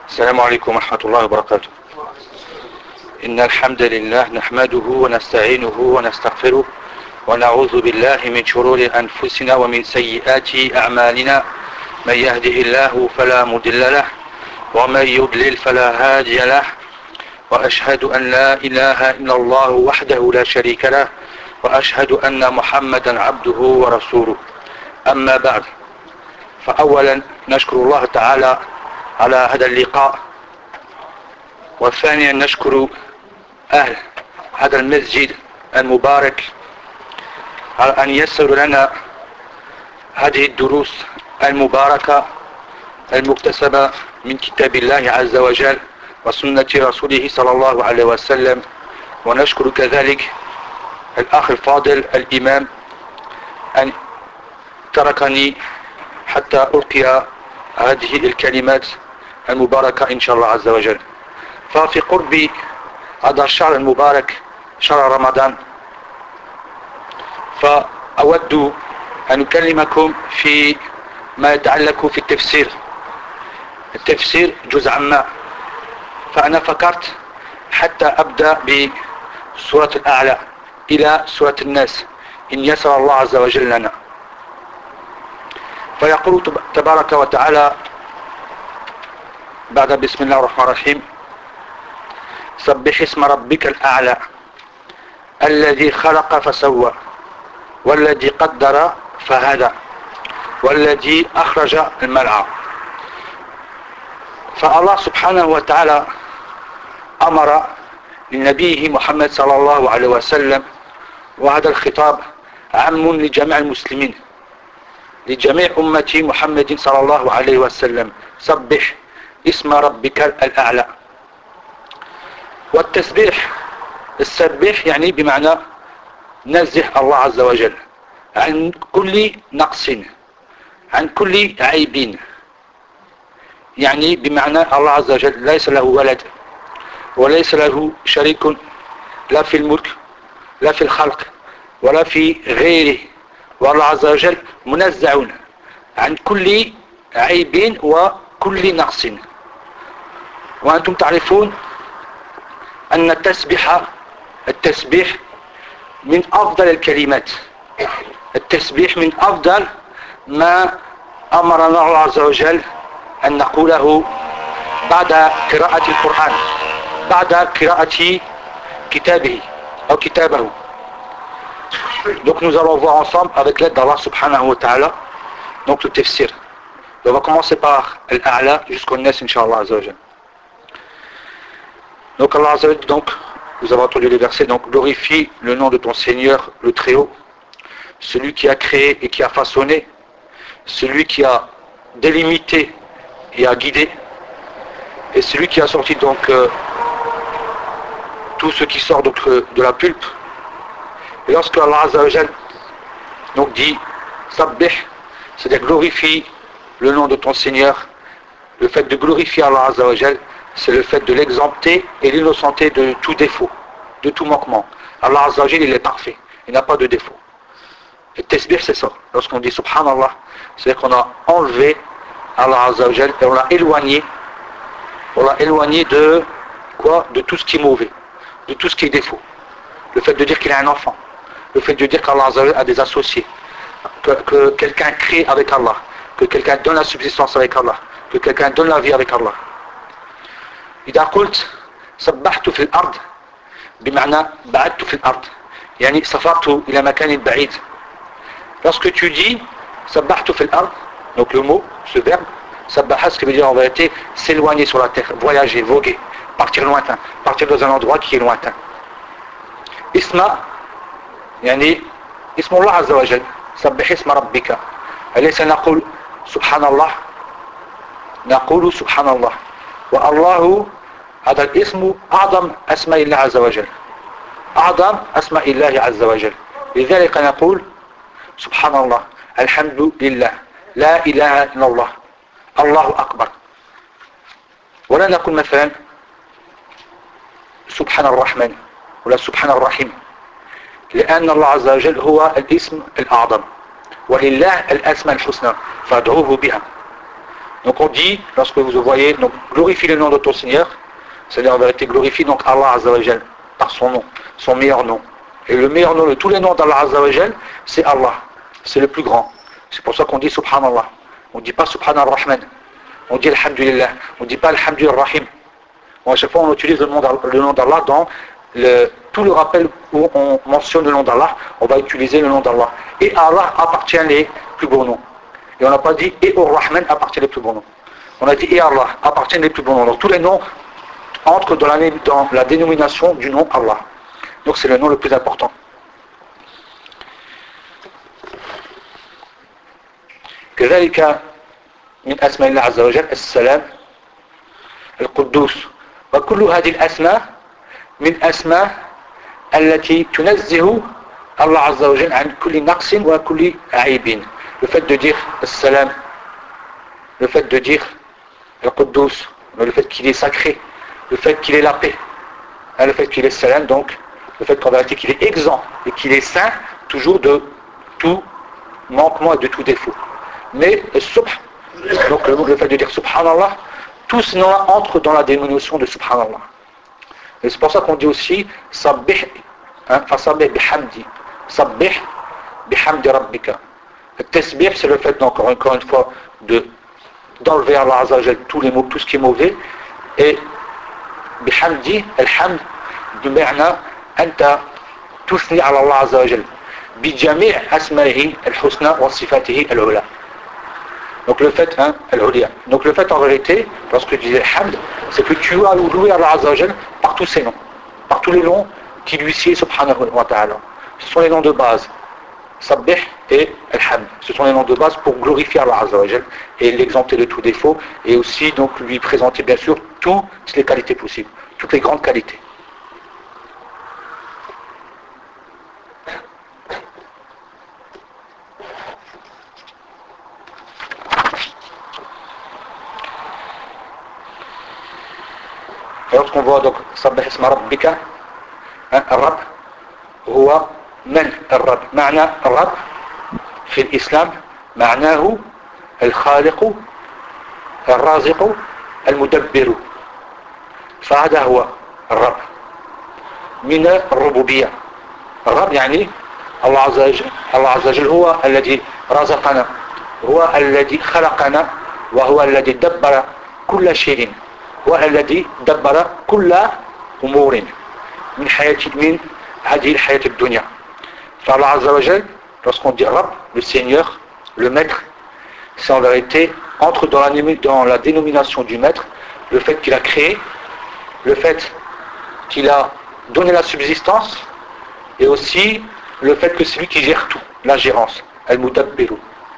السلام عليكم ورحمة الله وبركاته. إن الحمد لله نحمده ونستعينه ونستغفره ونعوذ بالله من شرور أنفسنا ومن سيئات أعمالنا. من يهده الله فلا مضل له ومن يضلل فلا هادي له، وأشهد أن لا إله إلا الله وحده لا شريك له، وأشهد أن محمدا عبده ورسوله. أما بعد، فأولا نشكر الله تعالى على هذا اللقاء، وثانيا نشكر أهل هذا المسجد المبارك على أن يسروا لنا هذه الدروس المباركة المكتسبة من كتاب الله عز وجل وسنة رسوله صلى الله عليه وسلم. ونشكر كذلك الأخ الفاضل الإمام أن تركني حتى ألقي هذه الكلمات المباركة إن شاء الله عز وجل. ففي قرب هذا الشهر المبارك، شهر رمضان، فأود أن أكلمكم في ما يتعلق في التفسير جزء ما. فأنا فكرت حتى أبدأ بسورة الأعلى إلى سورة الناس إن يسر الله عز وجل لنا. فيقول تبارك وتعالى بعد بسم الله الرحمن الرحيم: سبح اسم ربك الأعلى الذي خلق فسوى والذي قدر فهدى والذي أخرج المرعى. فالله سبحانه وتعالى أمر لنبيه محمد صلى الله عليه وسلم، وهذا الخطاب عام لجميع المسلمين، لجميع أمة محمد صلى الله عليه وسلم: سبح اسم ربك الأعلى. والتسبيح، السبح يعني بمعنى نزه الله عز وجل عن كل نقص، عن كل عيب، يعني بمعنى الله عز وجل ليس له ولد وليس له شريك، لا في الملك لا في الخلق ولا في غيره، والله عز وجل منزع عن كل عيب وكل نقص. وأنتم تعرفون أن التسبيح من أفضل الكلمات، التسبيح من أفضل ما أمرنا الله عز وجل أن نقوله بعد قراءة القرآن، بعد قراءة كتابه أو كتابه. Donc nous allons voir ensemble avec l'aide d'Allah subhanahu wa ta'ala donc le tafsir. On va commencer par Al-A'la jusqu'au Nas inshallah azza wa jal. Donc Allah azza wa jal, donc vous avez entendu les versets, donc glorifie le nom de ton Seigneur le Très-Haut, celui qui a créé et qui a façonné, celui qui a délimité et a guidé, et celui qui a sorti donc tout ce qui sort donc de la pulpe. Et lorsque Allah Azza wa Jal donc dit Sabbih, c'est-à-dire glorifie le nom de ton Seigneur, le fait de glorifier Allah Azza wa Jal, c'est le fait de l'exempter et l'innocenter de tout défaut, de tout manquement. Allah Azza wa Jal, il est parfait, il n'a pas de défaut. Et tasbih, c'est ça. Lorsqu'on dit Subhanallah, c'est-à-dire qu'on a enlevé Allah Azza wa Jal et on l'a éloigné de quoi? De tout ce qui est mauvais, de tout ce qui est défaut. Le fait de dire qu'il a un enfant, le fait de dire qu'Allah Azza wa Jal a des associés, que quelqu'un crée avec Allah, que quelqu'un donne la subsistance avec Allah, que quelqu'un donne la vie avec Allah. إذا قلت سبحت في الأرض بمعنى بعدت في الأرض، يعني سافرت إلى مكان بعيد. Lorsque tu dis سبحت في الأرض, donc le mot, ce verbe سبح, ce qui veut dire en vérité s'éloigner sur la terre, voyager, voguer, partir lointain, partir dans un endroit qui est lointain. Isma يعني اسم الله عز وجل، سبح اسم ربك. أليس نقول سبحان الله؟ نقول سبحان الله. والله هذا الاسم أعظم أسماء الله عز وجل، أعظم أسماء الله عز وجل. لذلك نقول سبحان الله، الحمد لله، لا إله إلا الله، الله أكبر. ولا نقول مثلا سبحان الرحمن ولا سبحان الرحيم، لأن الله عز وجل هو الاسم الأعظم، ولله الأسماء الحسنى فادعوه بها. Donc on dit, lorsque vous voyez, donc glorifie le nom de ton Seigneur, c'est-à-dire en vérité glorifie donc Allah Azza wa Jal par son nom, son meilleur nom. Et le meilleur nom de tous les noms d'Allah Azza wa Jal, c'est Allah, c'est le plus grand. C'est pour ça qu'on dit Subhanallah. On ne dit pas Subhanallah Rahman, on dit Alhamdulillah, on ne dit pas Alhamdulillah Rahim. Bon, à chaque fois on utilise le nom d'Allah dans tout le rappel où on mentionne le nom d'Allah, on va utiliser le nom d'Allah. Et à Allah appartient les plus beaux noms. Et on n'a pas dit et au Rahman appartient les plus beaux noms. On a dit et Allah appartient les plus beaux noms. Donc tous les noms entrent dans la dénomination du nom Allah. Donc c'est le nom le plus important. كذلك من أسماء الله عز وجل السلام القدوس وكل هذه الأسماء من أسماء التي تنزه الله عز وجل عن كل نقص وكل عيب. Le fait de dire السلام, le fait de dire القدوس, le fait qu'il est sacré, le fait qu'il est la paix, le fait qu'il est salam, donc le fait qu'en vérité qu'il est exempt et qu'il est saint toujours de tout manquement et de tout défaut. Mais donc le fait de dire subhanallah, tout cela entre dans la dénomination de subhanallah. Et c'est pour ça qu'on dit aussi sabbih, fasabbih bihamdi, sabbih bihamdi rabbika. Le tasbih, c'est le fait donc encore une fois d'enlever à Allah Azza wa Jal tous les mots, tout ce qui est mauvais, et bihamdi, alhamd, بمعنى أنت تثني على الله عز وجل بجميع أسمائه الحسنى وصفاته العلى. Donc le fait, donc le fait en vérité, lorsque tu disais hamd, c'est que tu as loué Allah Azza wa Jal par tous ses noms, par tous les noms qui lui sied subhanahu wa ta'ala. Ce sont les noms de base, sabbih et al-hamd. Ce sont les noms de base pour glorifier Allah Azza wa Jal et l'exempter de tout défaut et aussi donc lui présenter bien sûr toutes les qualités possibles, toutes les grandes qualités. Lorsqu'on voit donc sabbih isma rabbika, الرب هو من الرب؟ معنى الرب في الإسلام معناه الخالق الرازق المدبر. فهذا هو الرب من الربوبية. الرب يعني الله عز وجل هو الذي رزقنا، هو الذي خلقنا، وهو الذي دبر كل شيء، هو الذي دبر كل أمور من هذه الحياة الدنيا. فالله عز وجل, lorsqu'on dit Rabb, le Seigneur, le Maître, c'est en vérité entre dans la dénomination du Maître le fait qu'il a créé, le fait qu'il a donné la subsistance et aussi le fait que c'est lui qui gère tout, la gérance, al-mudabbiru.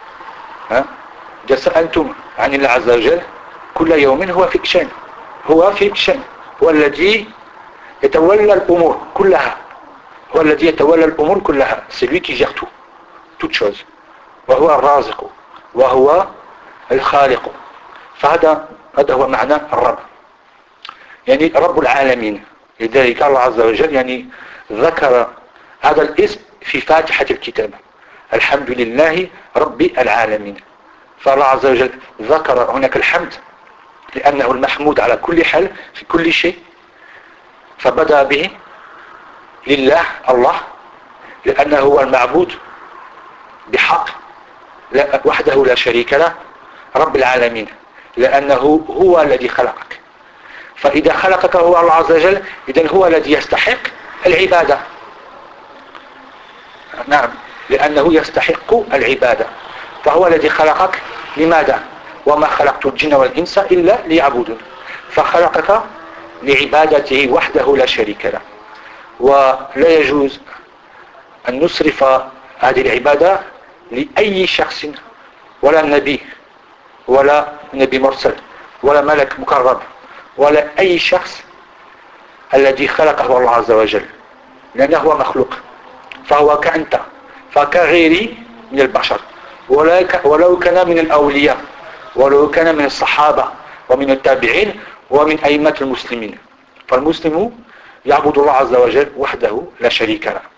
جَسَأَلْتُمْ عَنِ اللَّهِ عَزَّ وَجَلَّ كُلَّ يَوْمٍ هُوَ فِي شَأْنٍ، هو في شأن، هو الذي يتولى الأمور كلها، هو الذي يتولى الأمور كلها. C'est lui qui gère tout, toutes choses. وهو الرازق وهو الخالق. فهذا هو معنى الرب، يعني رب العالمين. لذلك الله عز وجل يعني ذكر هذا الاسم في فاتحة الكتاب، الحمد لله رب العالمين. فالله عز وجل ذكر هناك الحمد لأنه المحمود على كل حال في كل شيء، فبدأ به لله الله لأنه هو المعبود بحق وحده لا شريك له، رب العالمين لأنه هو الذي خلقك. فإذا خلقك هو الله عز وجل إذن هو الذي يستحق العبادة. نعم، لأنه يستحق العبادة، فهو الذي خلقك. لماذا؟ وما خلقت الجن والإنس إلا ليعبدون. فخلقك لعبادته وحده لا شريك له، ولا يجوز أن نصرف هذه العبادة لأي شخص، ولا نبي ولا نبي مرسل ولا ملك مقرب ولا أي شخص الذي خلقه الله عز وجل، لأنه هو مخلوق، فهو كأنت فكغيري من البشر، ولو كان من الأولياء، ولو كان من الصحابة ومن التابعين ومن أئمة المسلمين. فالمسلم يعبد الله عز وجل وحده لا شريك له.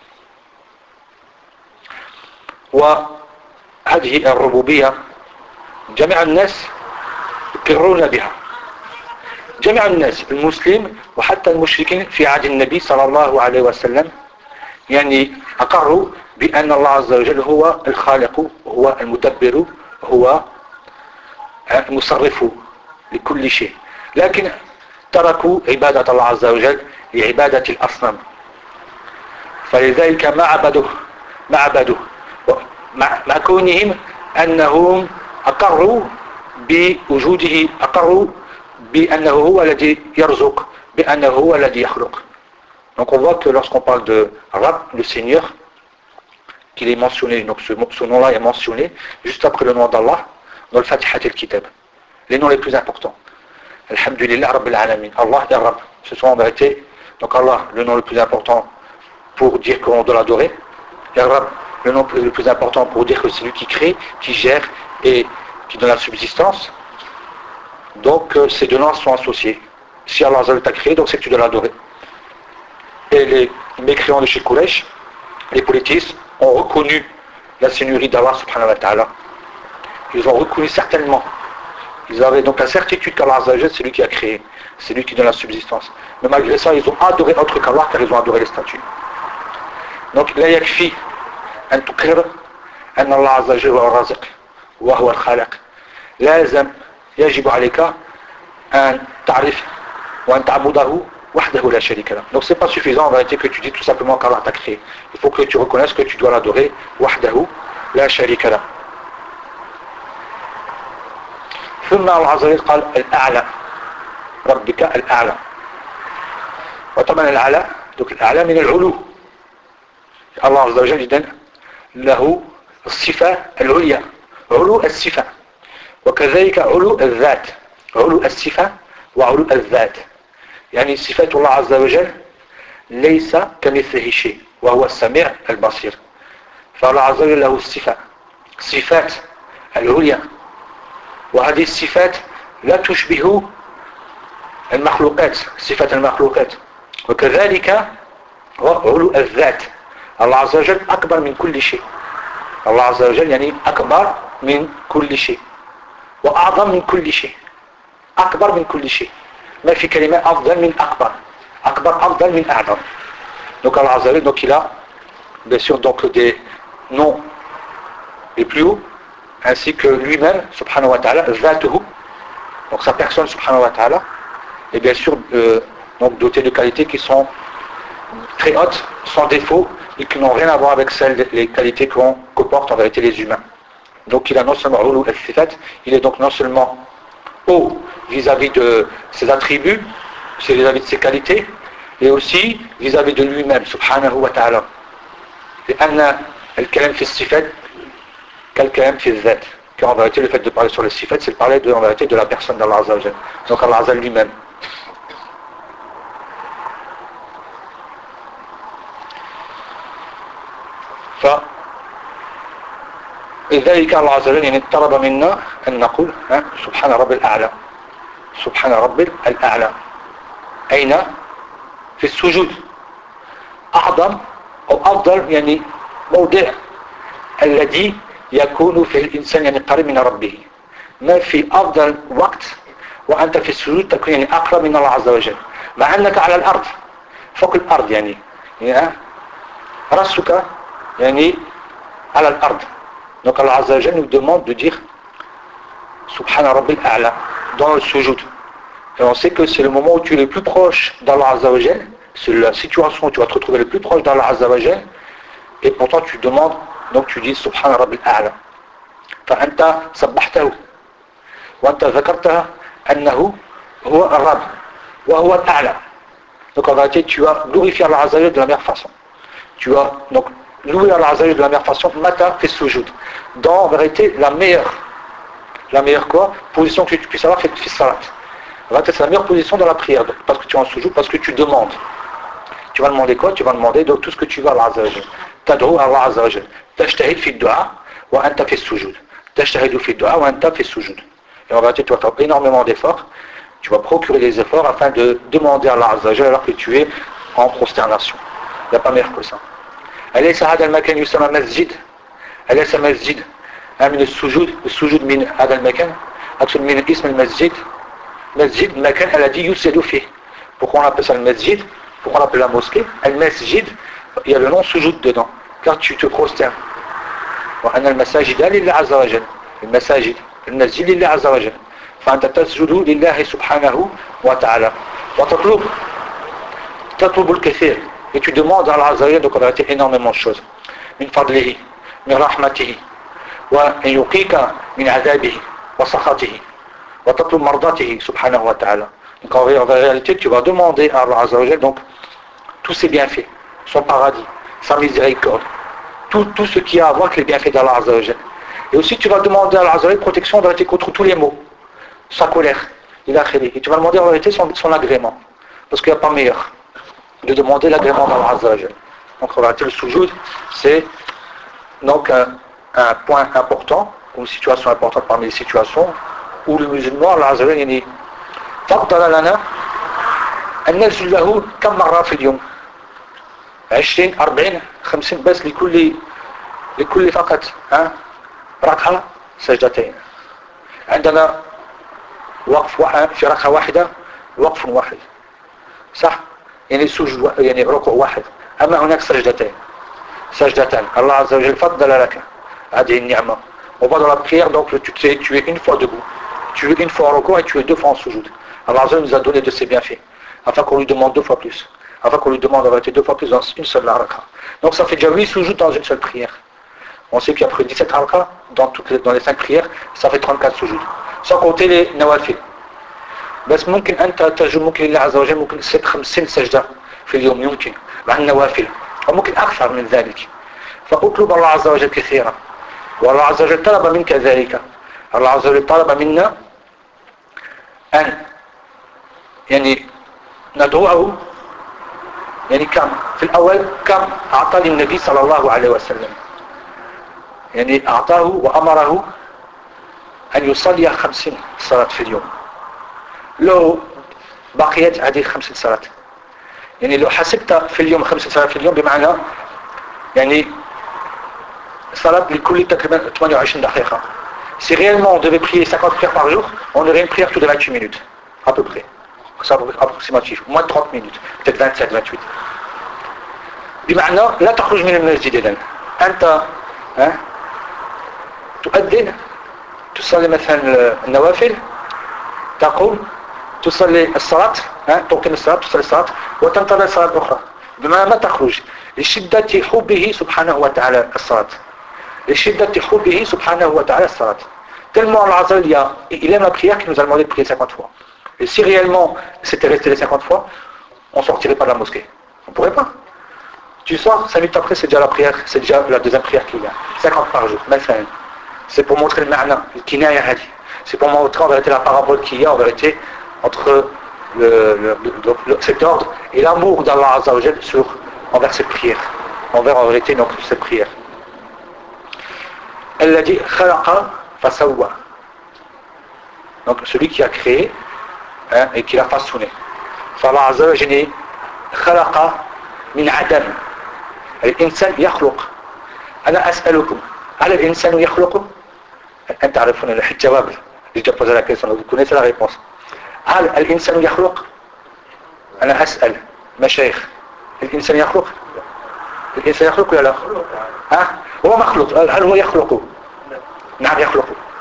وهذه الربوبية جميع الناس يقرون بها. جميع الناس المسلم وحتى المشركين في عهد النبي صلى الله عليه وسلم يعني أقروا بأن الله عز وجل هو الخالق، هو المدبر، هو المصرف لكل شيء، لكن تركوا عبادة الله عز وجل لعبادة الأصنام. فلذلك ما عبدوه مع كونهم أنهم أقروا بوجوده، أقروا بأنه هو الذي يرزق، بأنه هو الذي يخلق. Donc on voit que lorsqu'on parle de Rab, le Seigneur, qu'il est mentionné, donc ce nom-là est mentionné juste après le nom d'Allah dans le Fatihat al-Kitab. Les noms les plus importants. Alhamdulillah Rabbil Alamin. Allah et Rab. Ce sont en vérité, donc Allah, le nom le plus important pour dire qu'on doit l'adorer. Et Rab, le nom le plus important pour dire que c'est lui qui crée, qui gère et qui donne la subsistance. Donc ces deux noms sont associés. Si Allah t'a créé, donc c'est que tu dois l'adorer. Et les mécréants de chez Quraysh, les polythéistes, ont reconnu la seigneurie d'Allah subhanahu wa ta'ala. Ils ont reconnu certainement. Ils avaient donc la certitude qu'Allah c'est lui qui a créé, c'est lui qui donne la subsistance. Mais malgré ça, ils ont adoré autre qu'Allah car ils ont adoré les statues. Donc, la yakfi an tuqir an Allah azza wa jalla huwa raziq wa huwa al-khaliq. Lazam yajibu alayka an ta'rif wa an ta'budahu wahdahu la sharika lah. Donc c'est pas suffisant en vérité que tu dis tout simplement qu'Allah t'a créé. Il faut que tu reconnaisses que tu dois l'adorer wahdahu la sharika lah. ثم الله عز وجل قال الأعلى ربك الأعلى. وطبعا الأعلى donc الأعلى من العلو. الله عز وجل يدن له الصفة العليا، علو الصفة، وكذلك علو الذات، علو الصفة وعلو الذات. يعني صفات الله عز وجل ليس كمثله شيء وهو السميع البصير. فالله عز وجل له الصفة، صفات العليا، وهذه الصفات لا تشبه المخلوقات، صفات المخلوقات. وكذلك علو الذات. الله عز وجل أكبر من كل شيء. الله عز وجل يعني أكبر من كل شيء وأعظم من كل شيء. أكبر من كل شيء. ما في كلمة أفضل من أكبر. أكبر أفضل من أعظم. Donc Allah Azza wa Jalla, donc il a bien sûr donc des noms les plus hauts, ainsi que lui-même, subhanahu wa ta'ala, zatuhu, donc sa personne, subhanahu wa ta'ala, et bien sûr donc doté de qualités qui sont très hautes, sans défaut, et qui n'ont rien à voir avec les qualités que portent en vérité les humains. Donc il a non seulement ulu al-sifat, il est donc non seulement haut vis-à-vis de ses attributs, vis-à-vis de ses qualités, et aussi vis-à-vis de lui-même, subhanahu wa ta'ala. لأن الكلام في الصفات كالكلام في الذات. Car en vérité, le fait de parler sur les sifat, c'est de parler en vérité de la personne d'Allah Azza wa Jalla. Donc Allah Azza lui-même. فلذلك الله عز وجل يعني طلب منا أن نقول سبحان رب الأعلى، سبحان رب الأعلى. أين؟ في السجود. أعظم أو أفضل يعني موضع الذي يكون في الإنسان يعني قريب من ربه. ما في أفضل وقت وأنت في السجود تكون يعني أقرب من الله عز وجل، مع أنك على الأرض، فوق الأرض يعني رأسك يعني على الأرض. Donc Allah Azza wa Jalla nous demande de dire Subhana Rabbil A'la dans le sujoud. Et on sait que c'est le moment où tu es le plus proche d'Allah Azza wa Jalla, c'est la situation où tu vas te retrouver le plus proche d'Allah Azza wa Jalla, et pourtant tu demandes, donc tu dis Subhana Rabbil A'la. فأنت سبحته وأنت ذكرته أنه هو الرب وهو الأعلى. Donc en vérité tu as glorifié Allah Azza wa Jalla de la meilleure façon. Tu as donc loué Allah Azza wa Jalla de la meilleure façon, mata fi sujoud. Dans en vérité la meilleure quoi position que tu puisses avoir, c'est fi salat. C'est la meilleure position dans la prière, parce que tu es en sujoud, parce que tu demandes. Tu vas demander quoi? Tu vas demander donc tout ce que tu veux à Allah Azza wa Jalla. Tad'u Allah Azza wa Jalla. Tajtahid fi du'a wa anta fi sujud. Tajtahidu fi du'a wa anta fi sujud. Et en vérité tu vas faire énormément d'efforts. Tu vas procurer des efforts afin de demander à Allah Azza wa Jalla alors que tu es en prosternation. Il n'y a pas meilleur que ça. أليس هذا المكان يسمى مسجد؟ أليس مسجد من السجود من هذا المكان أقصد من اسم المسجد مسجد المكان الذي يسجد فيه. Pourquoi on appelle ça le masjid? Pourquoi on appelle la mosquée? Al-masjid, il y a le nom sujoud dedans, car tu te prosternes. وأن المساجد لله عز وجل. المساجد المسجد لله عز وجل. فأنت تسجد لله سبحانه وتعالى. وتطلب الكثير. Et tu demandes à Allah Azza wa Jalla, donc on a été énormément de choses. من فضله من رحمته وأن يقيك من عذابه وسخطه وتطلب مرضاته سبحانه وتعالى. Donc en réalité tu vas demander à Allah Azza wa Jalla donc tous ses bienfaits, son paradis, sa miséricorde, tout ce qui a à voir avec les bienfaits d'Allah Azza wa Jalla. Et aussi tu vas demander à Allah Azza wa Jalla protection en vérité contre tous les maux, sa colère, il a créé. Et tu vas demander en vérité son agrément, parce qu'il n'y a pas meilleur de demander l'agrément d'Allah Azza wa Jalla. Donc en vérité le sujoud c'est donc un point important, une situation importante parmi les situations où le musulman Allah Azza wa Jalla فضل لنا أن نسجد له كم مرة في اليوم 20 40 50 بس لكل فقط ركعة سجدتين. عندنا وقف في ركعة واحدة وقف واحد صح يعني سجود يعني ركوع واحد. أما هناك سجدتان الله عز وجل فضل لك هذه النعمة. وبعد la prière donc tu es une fois debout, tu es une fois en recours et tu es deux fois en sujoud. Allah Azza nous a donné de ses bienfaits, afin qu'on lui demande deux fois plus, afin qu'on lui demande en vérité deux fois plus dans une seule raka. Donc ça fait déjà 8 sujouds dans une seule prière. On sait qu'après 17 raka, dans les 5 prières, ça fait 34 sujouds. Sans compter les nawafil. بس ممكن أنت تجد ممكن لله عز وجل ممكن 50 سجدة في اليوم يمكن مع النوافل وممكن أكثر من ذلك. فأطلب الله عز وجل كثيرا والله عز وجل طلب منك ذلك. الله عز وجل طلب منا أن يعني ندعوه يعني كم في الأول كم أعطى للنبي صلى الله عليه وسلم يعني أعطاه وأمره أن يصلي 50 صلاة في اليوم. لو بقيت هذه 50 صلاة يعني لو حسبت في اليوم 50 صلاة في اليوم بمعنى يعني صلاة لكل تقريبا 28 دقيقة. Si réellement on devait prier 50 prières par jour, on aurait une prière toutes les 28 minutes à peu près. C'est approximatif, moins de 30 minutes, peut-être 27, 28. بمعنى لا تخرج من المسجد إذن أنت تؤذن تصلي مثلا النوافل تقوم تصلي الصلاة تقيم الصلاة تصلي الصلاة وتنتظر صلاة أخرى بمعنى ما تخرج لشدة حبه سبحانه وتعالى الصلاة لشدة حبه سبحانه وتعالى الصلاة tellement Allah Azza wa Jalla il aime la prière qu'il nous a demandé de prier 50 fois. Et si réellement c'était resté les 50 fois, on ne sortirait pas de la mosquée. On ne pourrait pas. Tu sors, 5 minutes après, c'est déjà la prière, c'est déjà la deuxième prière qu'il y a. 50 par jour, مثلا. C'est pour montrer le ma'na, le kinaya hadi. C'est pour montrer en vérité la parabole qu'il y a en vérité entre cet ordre et l'amour d'Allah Azza wa Jalla envers cette prière. Envers en vérité donc cette prière. الذي خلق فسوى. Donc celui qui a créé et qui l'a façonné. فالله عز وجل خلق من عدم. الإنسان يخلق. أنا أسألكم هل الإنسان يخلق؟ أنت تعرفون الجواب. Je te pose la question, vous connaissez la réponse. هل الإنسان يخلق؟ أنا أسأل مشايخ الإنسان يخلق؟ الإنسان يخلق ولا لا؟ هو مخلوق. هل هو يخلق؟ نعم يخلق.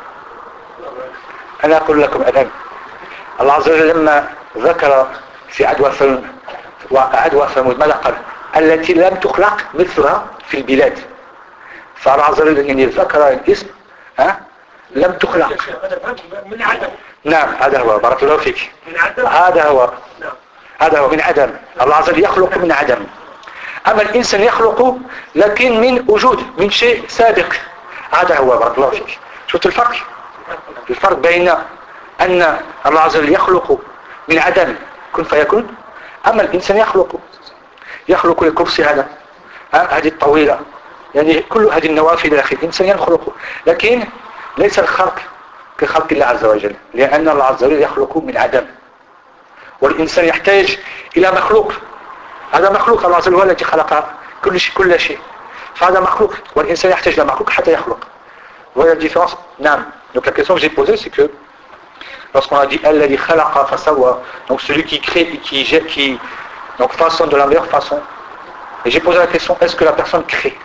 أنا أقول لكم الآن الله عز وجل لما ذكر في عدوى ثمود ماذا قال؟ التي لم تخلق مثلها في البلاد. فالله عز وجل يعني ذكر الاسم لم تخلق من عدم. نعم هذا هو بارك الله فيك. من عدم. هذا هو من عدم. الله عز وجل يخلق من عدم. أما الإنسان يخلق لكن من وجود من شيء سابق. هذا هو بارك الله فيك. شفت الفرق بين أن الله عز وجل يخلق من عدم كن فيكون. أما الإنسان يخلق الكرسي هذا هذه الطويلة يعني كل هذه النوافل إلى آخره الإنسان يخلق لكن ليس الخلق كخلق الله عز وجل لأن الله عز وجل يخلق من عدم والإنسان يحتاج إلى مخلوق. هذا مخلوق الله عز وجل هو الذي خلق كل شيء فهذا مخلوق والإنسان يحتاج إلى مخلوق حتى يخلق. voyez la différence? Nam. Donc la question que j'ai posée, c'est que lorsqu'on a dit Alladhi khalaqa fasawa, donc celui qui crée et qui donc façonne de la meilleure façon. Et j'ai posé la question, est-ce que la personne crée?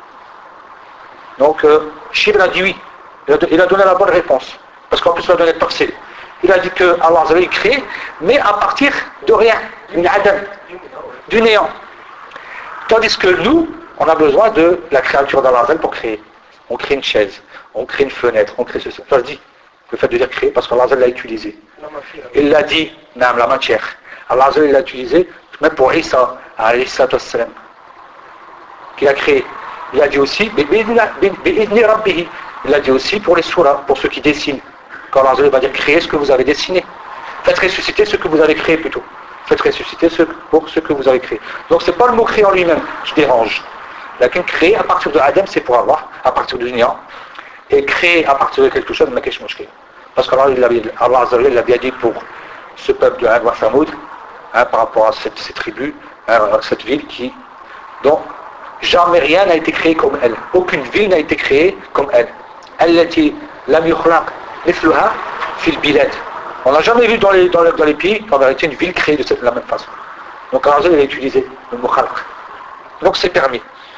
Donc Shibr a dit oui. Il a donné la bonne réponse. Parce qu'en plus il a donné le tafsir. Il a dit que Allah il crée, mais à partir de rien, une adam, du néant. Tandis que nous, on a besoin de la créature d'Allah pour créer. On crée une chaise, on crée une fenêtre, on crée ceci. Ça se dit, le fait de dire créer, parce qu'Allah l'a utilisé. Il l'a dit, la matière. Allah il l'a utilisé, même pour Isa, alayhi salatu wassalam, qu'il a créé. Il a dit aussi, il a dit aussi pour les surahs, pour ceux qui dessinent. Quand Allah va dire créer ce que vous avez dessiné. Faites ressusciter ce que vous avez créé plutôt. Faites ressusciter pour ce que vous avez créé. Donc c'est pas le mot créer en lui-même qui dérange. Lakin créer à partir de Adam, c'est pour Allah, à partir du néant. Et créer à partir de quelque chose, parce qu'Allah il l'a bien dit pour ce peuple de Ad wa Thamoud, par rapport à ces tribus, cette ville dont jamais rien n'a été créé comme elle. Aucune ville n'a été créée comme elle. Allati lam yukhlaq mithluha fil bilad. On n'a jamais vu dans les pays, en vérité, une ville créée de la même façon. Donc Allah il a utilisé le mot khalq. Donc c'est permis.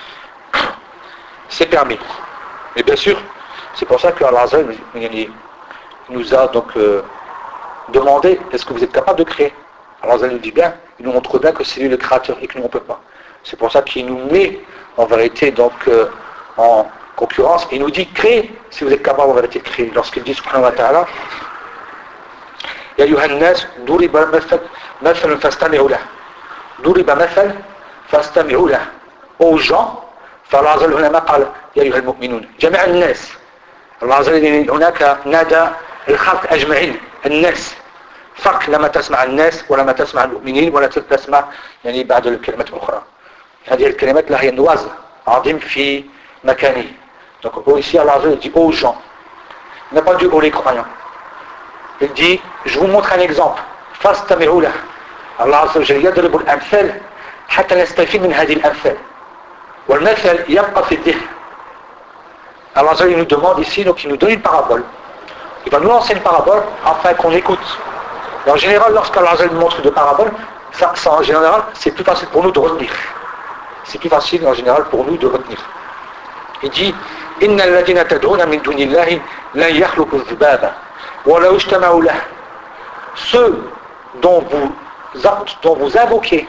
C'est permis. Et bien sûr, c'est pour ça que Allah nous a donc demandé, est-ce que vous êtes capable de créer? Allah nous dit bien, il nous montre bien que c'est lui le créateur et que nous on ne peut pas. C'est pour ça qu'il nous met en vérité donc en concurrence. Il nous dit créez si vous êtes capable en vérité de créer. Lorsqu'il dit subhanahu wa ta'ala, Ya ayyuhan nas duriba mathalan fastami'u lahu. Duriba mathal fastami'u lahu. Aux gens, فالله عز وجل هنا قال يا أيها المؤمنون جميع الناس. الله عز وجل هناك نادى الخلق أجمعين الناس. فرق لما تسمع الناس ولما تسمع المؤمنين ولا تسمع يعني بعد الكلمات الأخرى. هذه الكلمات لها نواز عظيم في مكانه. Donc ici Allah dit aux gens. Il n'a pas dit aux les croyants. Il dit, je vous montre un exemple. فاستمعوا له. الله عز وجل يضرب الأمثال حتى نستفيد من هذه الأمثال. والمثل يبقى في الذهن. Allah il nous demande ici, donc il nous donne une parabole. Il va nous lancer une parabole afin qu'on écoute. Et en général, lorsqu'Allah nous montre de paraboles, ça en général, c'est plus facile pour nous de retenir. C'est plus facile en général pour nous de retenir. Il dit إن الذين تدعون من دون الله لن يخلقوا ذبابا ولو اجتمعوا له. Ceux dont vous invoquez,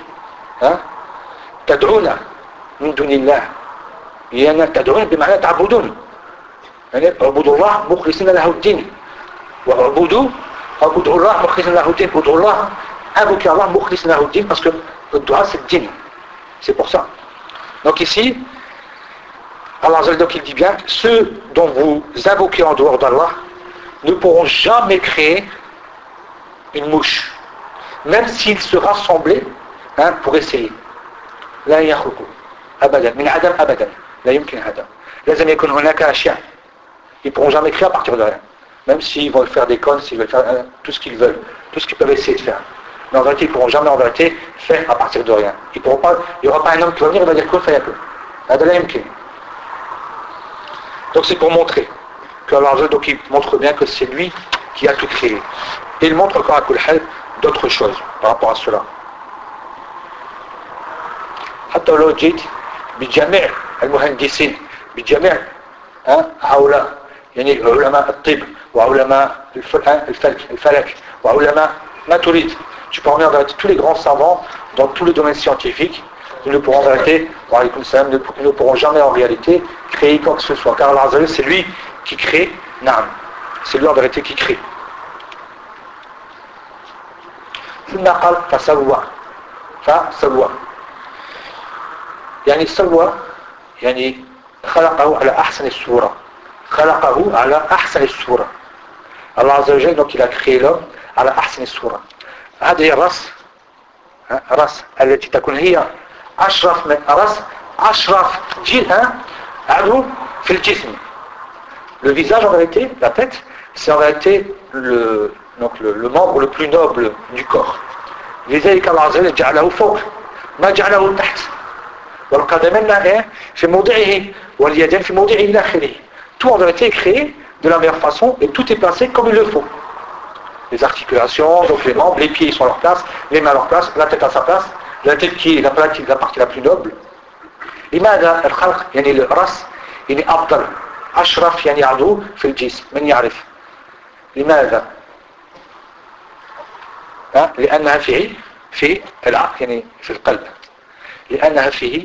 تدعون من دون الله لأن تدعون بمعنى تعبدون. يعني اعبدوا الله مخلصين له الدين واعبدوا الله مخلصين له الدين. اعبدوا الله, invoquez Allah مخلصين له الدين, parce que le dua c'est le din. C'est pour ça. Donc ici Allah donc il dit bien, ceux dont vous invoquez en dehors d'Allah ne pourront jamais créer une mouche, même s'ils se rassemblaient pour essayer. لا يخلقوا أبدا من عدم أبدا لا يمكن هذا. لازم يكون هناك أشياء. Ils ne pourront jamais créer à partir de rien, même s'ils veulent faire des connes, s'ils veulent faire tout ce qu'ils veulent, tout ce qu'ils peuvent essayer de faire. Mais en vérité, ils ne pourront jamais en vérité faire à partir de rien. Il n'y aura pas un homme qui va venir et va dire que fait un peu. هذا لا يمكن. Donc c'est pour montrer que Allah donc il montre bien que c'est lui qui a tout créé. Et il montre encore à Kulhal d'autres choses par rapport à cela. حتى لو جيت بجميع المهندسين بجميع هؤلاء يعني علماء الطب وعلماء الفلك وعلماء ما تريد. Tu peux revenir vers tous les grands savants dans tous les domaines scientifiques. Ils ne pourront en vérité, ils ne pourront jamais en réalité créer quoi que ce soit. Car Allah c'est lui qui crée, c'est lui en vérité qui crée. ثم قال فسوى يعني سوى يعني خلقه على أحسن الصورة. خلقه على أحسن الصورة. الله عز وجل donc il a créé l'homme على أحسن الصورة. هذه الرأس رأس التي تكون هي أشرف من رأس أشرف عضو في الجسم. Le visage en vérité, la tête, c'est en réalité le membre le plus noble du corps. لذلك الله عز وجل جعله فوق ما جعله تحت. والقدمين في موضعه واليدين في موضعه إلى آخره. Tout en vérité est créé de la meilleure façon et tout est placé comme il le faut. Les articulations, donc les membres, les pieds ils sont à leur place, les mains à leur place, la tête à sa place, la tête qui est la partie la plus noble. لماذا الخلق يعني الرأس يعني أفضل أشرف يعني عضو في الجسم من يعرف لماذا؟ لأنها في العقل يعني في القلب لأنها فيه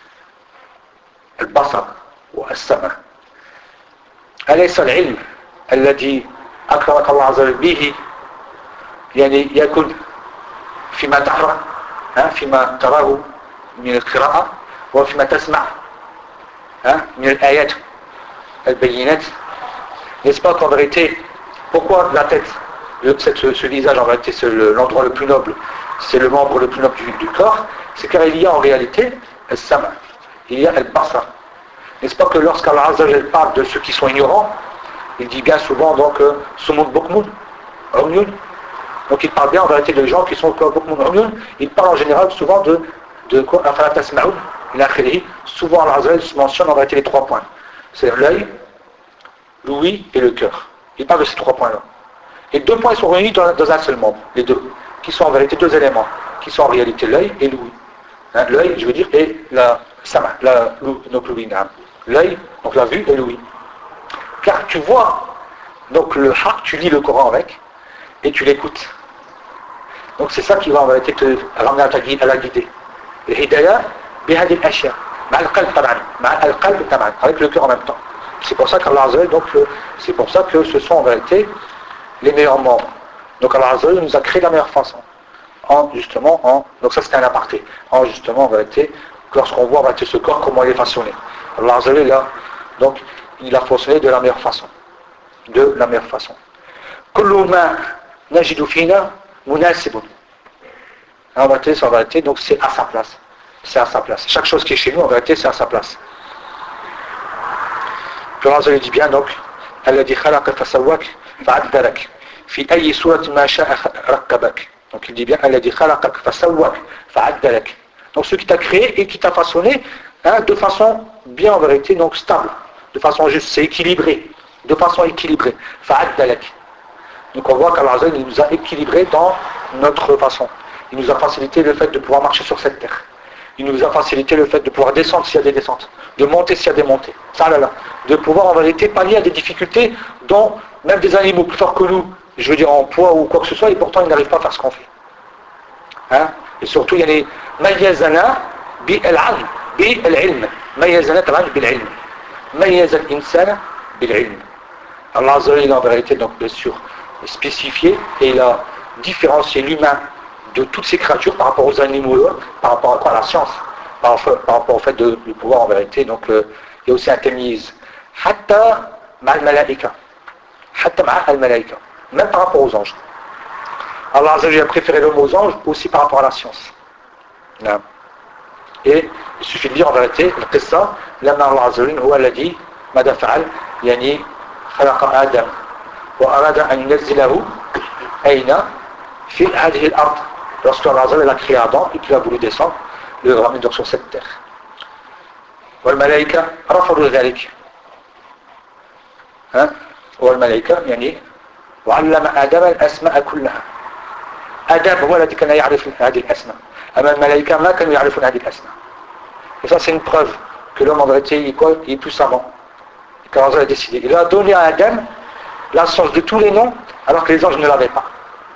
البصر والسمع أليس العلم الذي أكرمك الله عز وجل به يعني يكون فيما تقرأ فيما تراه من القراءة وفيما تسمع من الآيات البينات. N'est-ce pas qu'en vérité, pourquoi la tête, ce visage en vérité c'est l'endroit le plus noble, c'est le membre le plus noble du corps, c'est car il y a en réalité al-sama, il y a al-basar. N'est-ce pas que lorsqu'Allah Azza wa Jal parle de ceux qui sont ignorants, il dit bien souvent donc Sumud Bukmun, Umyun. Donc il parle bien en vérité de gens qui sont Bukmun, Umyun. Il parle en général souvent de quoi Afala tasma'un, souvent Allah Azza wa Jal mentionne en vérité les 3 points. C'est l'œil, l'ouïe et le cœur. Il parle de ces 3 points-là. Et 2 points sont réunis dans un seul membre, les deux, qui sont en vérité 2 éléments, qui sont en réalité l'œil et l'ouïe. L'œil, je veux dire, et la sama, donc l'ouïe. L'œil, donc la vue et l'ouïe. Car tu vois, donc le haq, tu lis le Coran avec, et tu l'écoutes. Donc c'est ça qui va en vérité te ramener à la guider. Le hidayah, bihadi al-ashya, avec le cœur en même temps. C'est pour ça qu'Allah Azza wa Jal, donc c'est pour ça que ce sont en vérité les meilleurs membres. Donc Allah Azza wa Jal nous a créé la meilleure façon. Donc ça c'était un aparté. Justement en vérité, lorsqu'on voit en vérité ce corps, comment il est façonné. Allah Azza wa Jal, donc il a façonné de la meilleure façon. De la meilleure façon. Kullu ma najidu fina munasibun. En vérité, donc c'est à sa place. C'est à sa place. Chaque chose qui est chez nous, en vérité, c'est à sa place. Puis Allah dit bien donc, الذي خلق فسواك فعدلك في أي صورة ما شاء ركبك. Donc il dit bien الذي خلقك فسواك فعدلك. Donc ce qui t'a créé et qui t'a façonné de façon bien en vérité, donc stable, de façon juste, c'est équilibré, de façon équilibrée. فعدلك. Donc on voit qu'Allah nous a équilibré dans notre façon. Il nous a facilité le fait de pouvoir marcher sur cette terre. Il nous a facilité le fait de pouvoir descendre s'il y a des descentes, de monter s'il y a des montées. Ça là, de pouvoir en vérité pallier à des difficultés dont même des animaux plus forts que nous, je veux dire en poids ou quoi que ce soit, et pourtant ils n'arrivent pas à faire ce qu'on fait. Et surtout, il y a les mayazana bil-'ilm, bil-'ilm, mayazana bil-'ilm, mayaz al-insan bil-'ilm. Allah Azza wa Jalla en vérité donc bien sûr spécifié et il a différencié l'humain de toutes ces créatures par rapport aux animaux, par rapport à quoi? À la science, par rapport au fait de pouvoir en vérité. Donc il y a aussi un tamyiz. Hatta ma'al malaika. Hatta ma'al malaika. Même par rapport aux anges. Allah Azza wa Jalla a préféré l'homme aux anges aussi par rapport à la science. Et il suffit de lire en vérité le qissa, lama Allah Azza wa Jalla huwa alladhi mada fa'al yani khalaqa Adam wa arada an yunazzilahu ayna fi hadhihi al-ard. Lorsque Allah a créé Adam et qu'il a voulu descendre, le ramener donc sur cette terre. والملائكة رفضوا ذلك. والملائكة يعني وعلم آدم الأسماء كلها. آدم هو الذي كان يعرف هذه الأسماء. أما الملائكة ما كانوا يعرفون هذه الأسماء. Et ça c'est une preuve que l'homme en vérité il est plus savant. Et qu'Allah a décidé. Il a donné à Adam la science de tous les noms alors que les anges ne l'avaient pas.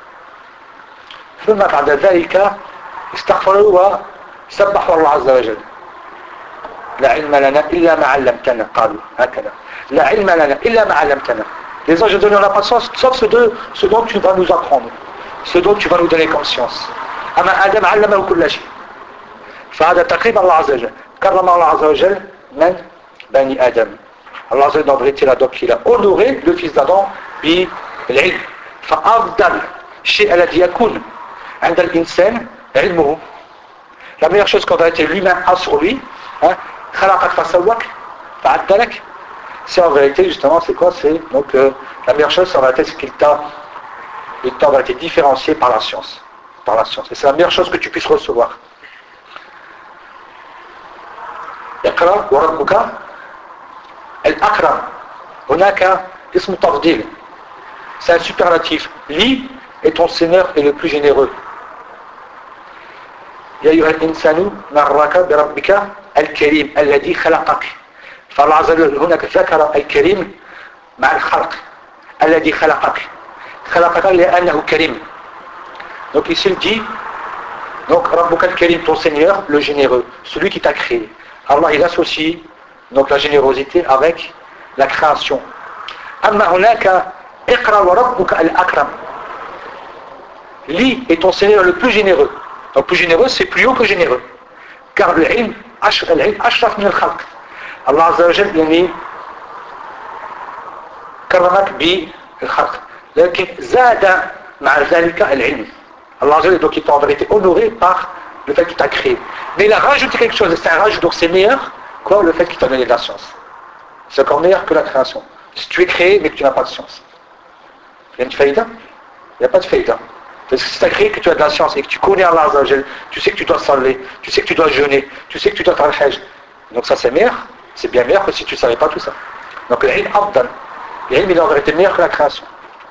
ثم بعد ذلك استغفروا وسبحوا الله عز وجل. لا علم لنا إلا ما علمتنا قالوا هكذا. لا علم لنا إلا ما علمتنا. Les anges donnent la patience sauf ce dont tu vas nous apprendre, ce dont tu vas nous donner conscience. أما آدم علمه كل شيء. فهذا تقريب الله عز وجل. كرم الله عز وجل من بني آدم. Allah عز وجل en vérité là donc il a honoré le fils d'Adam بالعلم. فأفضل شيء الذي يكون عند الإنسان علمه. La meilleure chose qu'en vérité l'humain a sur lui, خلقك فسواك فعدلك, c'est en vérité justement c'est quoi? C'est donc la meilleure chose en vérité c'est qu'il t'a en vérité différencié par la science. Par la science. Et c'est la meilleure chose que tu puisses recevoir. اقرأ وربك الأكرم هناك اسم تفضيل. C'est un superlatif. Li et ton Seigneur est le plus généreux. يا أيها الإنسان ما غرك بربك الكريم الذي خلقك. فالله عز وجل هناك ذكر الكريم مع الخلق. الذي خلقك. خلقك لأنه كريم. Donc ici il dit, donc Rabbuka al-Karim, ton Seigneur, le généreux, celui qui t'a créé. Allah il associe donc la générosité avec la création. أما هناك اقرأ وربك الأكرم. Lis est ton Seigneur le plus généreux. Donc plus généreux, c'est plus haut que généreux. Car l'ilm ashraf min al-khalq. Allah Azza wa Jal يعني كرمك بالخلق. لكن زاد مع ذلك العلم. Allah Azza wa Jal donc il t'a en vérité honoré par le fait qu'il t'a créé. Mais il a rajouté quelque chose, c'est un rajout, donc c'est meilleur que le fait qu'il t'a donné de la science. C'est encore meilleur que la création. Si tu es créé mais que tu n'as pas de science. Il y a une faïda? Il n'y a pas de faïda. Parce que si tu as créé que tu as de la science et que tu connais Allah Azza wa Jal, tu sais que tu dois saler, tu sais que tu dois jeûner, tu sais que tu dois faire le hajj. Donc ça c'est meilleur, c'est bien meilleur que si tu ne savais pas tout ça. Donc l'ilm afdal. L'ilm il est en vérité meilleur que la création.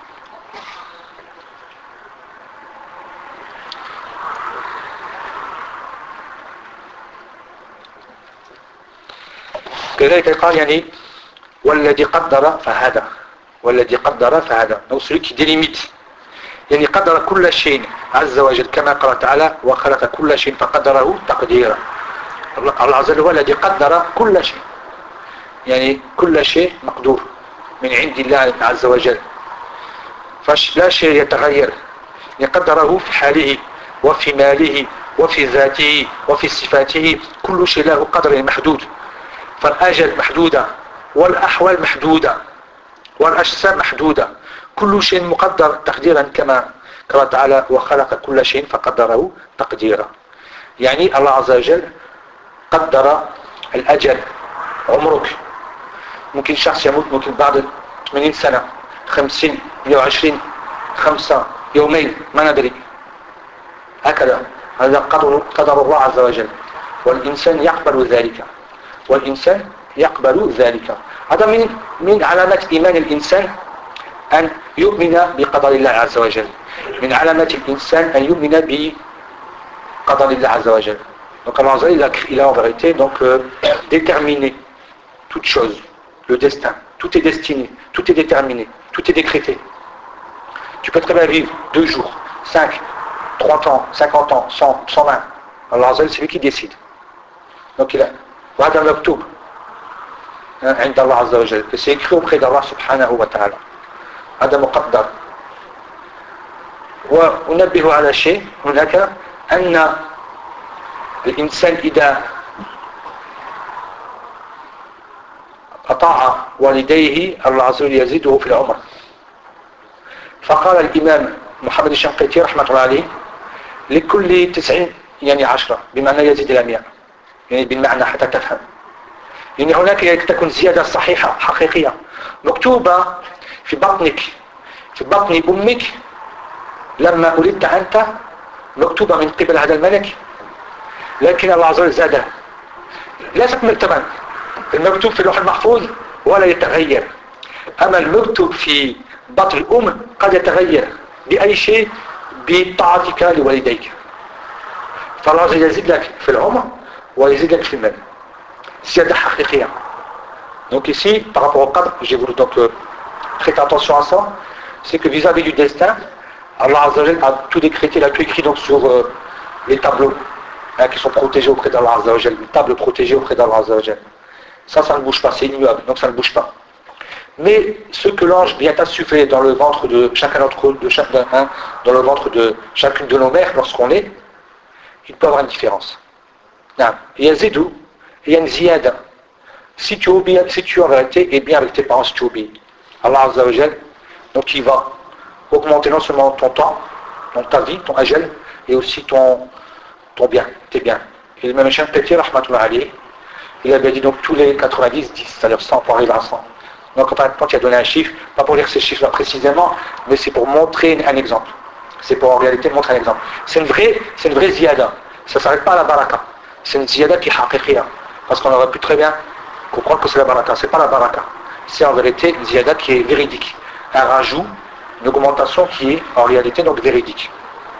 كذلك قال يعني والذي قدر فهدى والذي قدر فهدى. Donc celui qui délimite يعني قدر كل شيء عز وجل كما قال تعالى وخلق كل شيء فقدره تقديرا. الله عز وجل هو الذي قدر كل شيء يعني كل شيء مقدور من عند الله عز وجل فلا شيء يتغير يقدره في حاله وفي ماله وفي ذاته وفي صفاته كل شيء له قدر محدود. فالأجل محدودة والأحوال محدودة والأجسام محدودة كل شيء مقدر تقديرا كما قال تعالى وخلق كل شيء فقدره تقديرا. يعني الله عز وجل قدر الأجل. عمرك ممكن شخص يموت ممكن بعد 80 سنة 50 120 5 يومين ما ندري هكذا. هذا قدر الله عز وجل والإنسان يقبل ذلك والإنسان يقبل ذلك. هذا من علامات إيمان الإنسان أن يؤمن بقدر الله عز وجل. من علامات الإنسان أن يؤمن بقدر الله عز وجل. Donc Allah il a en vérité donc déterminé toute chose, le destin, tout est destiné, tout est déterminé, tout est décrété. Tu peux très bien vivre 2 jours, 5, 30 ans, 50 ans, 100, 120. Allah c'est lui qui décide. Donc il a وهذا مكتوب عند الله عز وجل. C'est écrit auprès d'Allah subhanahu wa ta'ala. هذا مقدر. وننبه على شيء هناك أن الإنسان إذا أطاع والديه الله عز وجل يزيده في العمر. فقال الإمام محمد الشنقيطي رحمة الله عليه لكل 90 يعني 10 بمعنى يزيد إلى 100 يعني بالمعنى حتى تفهم. يعني هناك تكون زيادة صحيحة حقيقية مكتوبة في بطنك في بطن أمك لما ولدت أنت مكتوبة من قبل هذا الملك لكن الله عز وجل زادها ليست مكتبا. المكتوب في اللوح المحفوظ ولا يتغير. أما المكتوب في بطن الأم قد يتغير بأي شيء بطاعتك لوالديك. فالله عز وجل يزيد لك في العمر ويزيد لك في المال. زيادة حقيقية. Donc ici, par rapport au cadre, j'ai voulu donc prêter attention à ça, c'est que vis-à-vis du destin, Allah Azza wa Jal a tout décrété, il a tout écrit donc sur les tableaux qui sont protégés auprès d'Allah Azza wa Jal, les tables protégées auprès d'Allah Azza wa Jal. Ça ne bouge pas, c'est immuable, donc ça ne bouge pas. Mais ce que l'ange vient insuffler dans le ventre de chacun d'entre eux, dans le ventre de chacune de nos mères lorsqu'on est, il peut avoir une différence. Il y a zidou, il y a une ziyada. Si tu obéis, si tu en vérité es bien avec tes parents, si tu obéis. Allah Azza wa Jal, donc il va augmenter non seulement ton temps, donc ta vie, ton ajal, et aussi ton bien, tes biens. Et le même Cheikh Pétir, rahmatullah alayhi, il avait dit donc tous les 90, 10, c'est-à-dire 100 pour arriver à 100. Donc quand il a donné un chiffre, pas pour dire ces chiffres-là précisément, mais c'est pour montrer un exemple. C'est pour en réalité montrer un exemple. C'est une vraie ziyada. Ça ne s'arrête pas à la baraka. C'est une ziyada qui est haqiqiya. Parce qu'on aurait pu très bien comprendre que c'est la baraka. C'est pas la baraka. c'est en vérité une ziyada qui est véridique. Un rajout, une augmentation qui est en réalité donc véridique.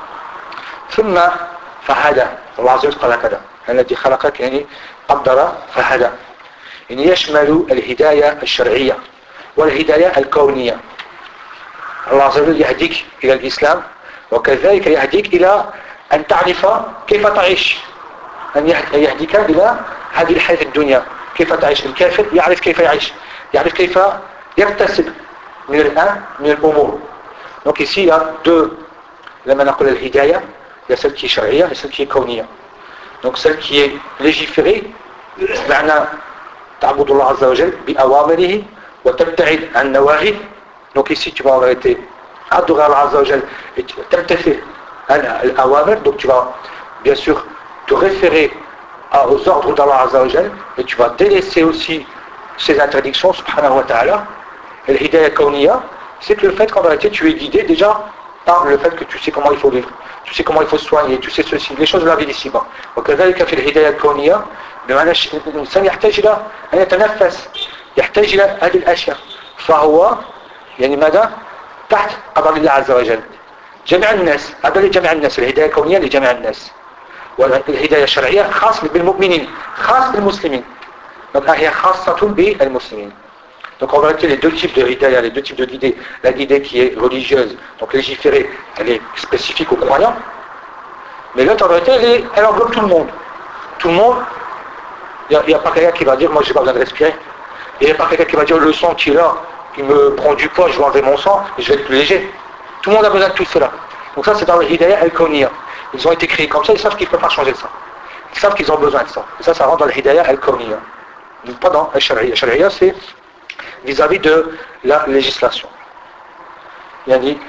ثم فهدى الله عز وجل قال كذا الذي خلقك يعني قدر فهدى يعني يشمل الهداية الشرعية والهداية الكونية. الله عز وجل يهديك إلى الإسلام وكذلك يهديك إلى أن تعرف كيف تعيش، أن يهديك إلى هذه الحياة الدنيا كيف تعيش. الكافر يعرف كيف يعيش، يعرف كيف يكتسب من الآن من الأمور. Donc ici il y a deux، لما نقول الهداية il y a celle qui est شرعية et celle qui est كونية. Donc celle qui est légiférée معنى تعبد الله عز وجل بأوامره وتبتعد عن نواهيه. Donc ici tu vas en vérité adorer Allah Azza wa Jal et t'imtithal à l'awamir, donc tu vas bien sûr te référer aux ordres d'Allah Azza wa Jal et tu vas délaisser aussi ses interdictions subhanahu wa ta'ala. Et l'hidayah kawniya, c'est que le fait qu'en vérité tu es guidé déjà par le fait que tu sais comment il faut vivre, tu sais comment il faut se soigner, tu sais ceci, les choses de la vie d'ici-bas. وكذلك في الهداية الكونية بمعنى الإنسان يحتاج إلى أن يتنفس، يحتاج إلى هذه الأشياء، فهو يعني ماذا؟ تحت قضاء الله عز وجل. جميع الناس، هذا لجميع الناس، الهداية الكونية لجميع الناس، والهداية الشرعية خاص بالمؤمنين، خاص بالمسلمين. Donc هي خاصة بالمسلمين. Donc en vérité les deux types de hidayah, les deux types de guidée, la guidée qui est religieuse, donc légiférée, elle est spécifique aux croyants, mais l'autre en vérité elle englobe tout le monde. Tout le monde, il n'y a pas quelqu'un qui va dire moi j'ai pas besoin de respirer, il n'y a pas quelqu'un qui va dire le sang qui est là, il me prend du poids, je vais enlever mon sang et je vais être plus léger. Tout le monde a besoin de tout cela. Donc ça c'est dans le hidayah al-kawniyya. Ils ont été créés comme ça, ils savent qu'ils ne peuvent pas changer ça. Ils savent qu'ils ont besoin de ça. Et ça rentre dans le hidayah al-kawniyya. Donc pas dans al-shari'iyya. Al-shari'iyya c'est vis-à-vis de la législation. Yani,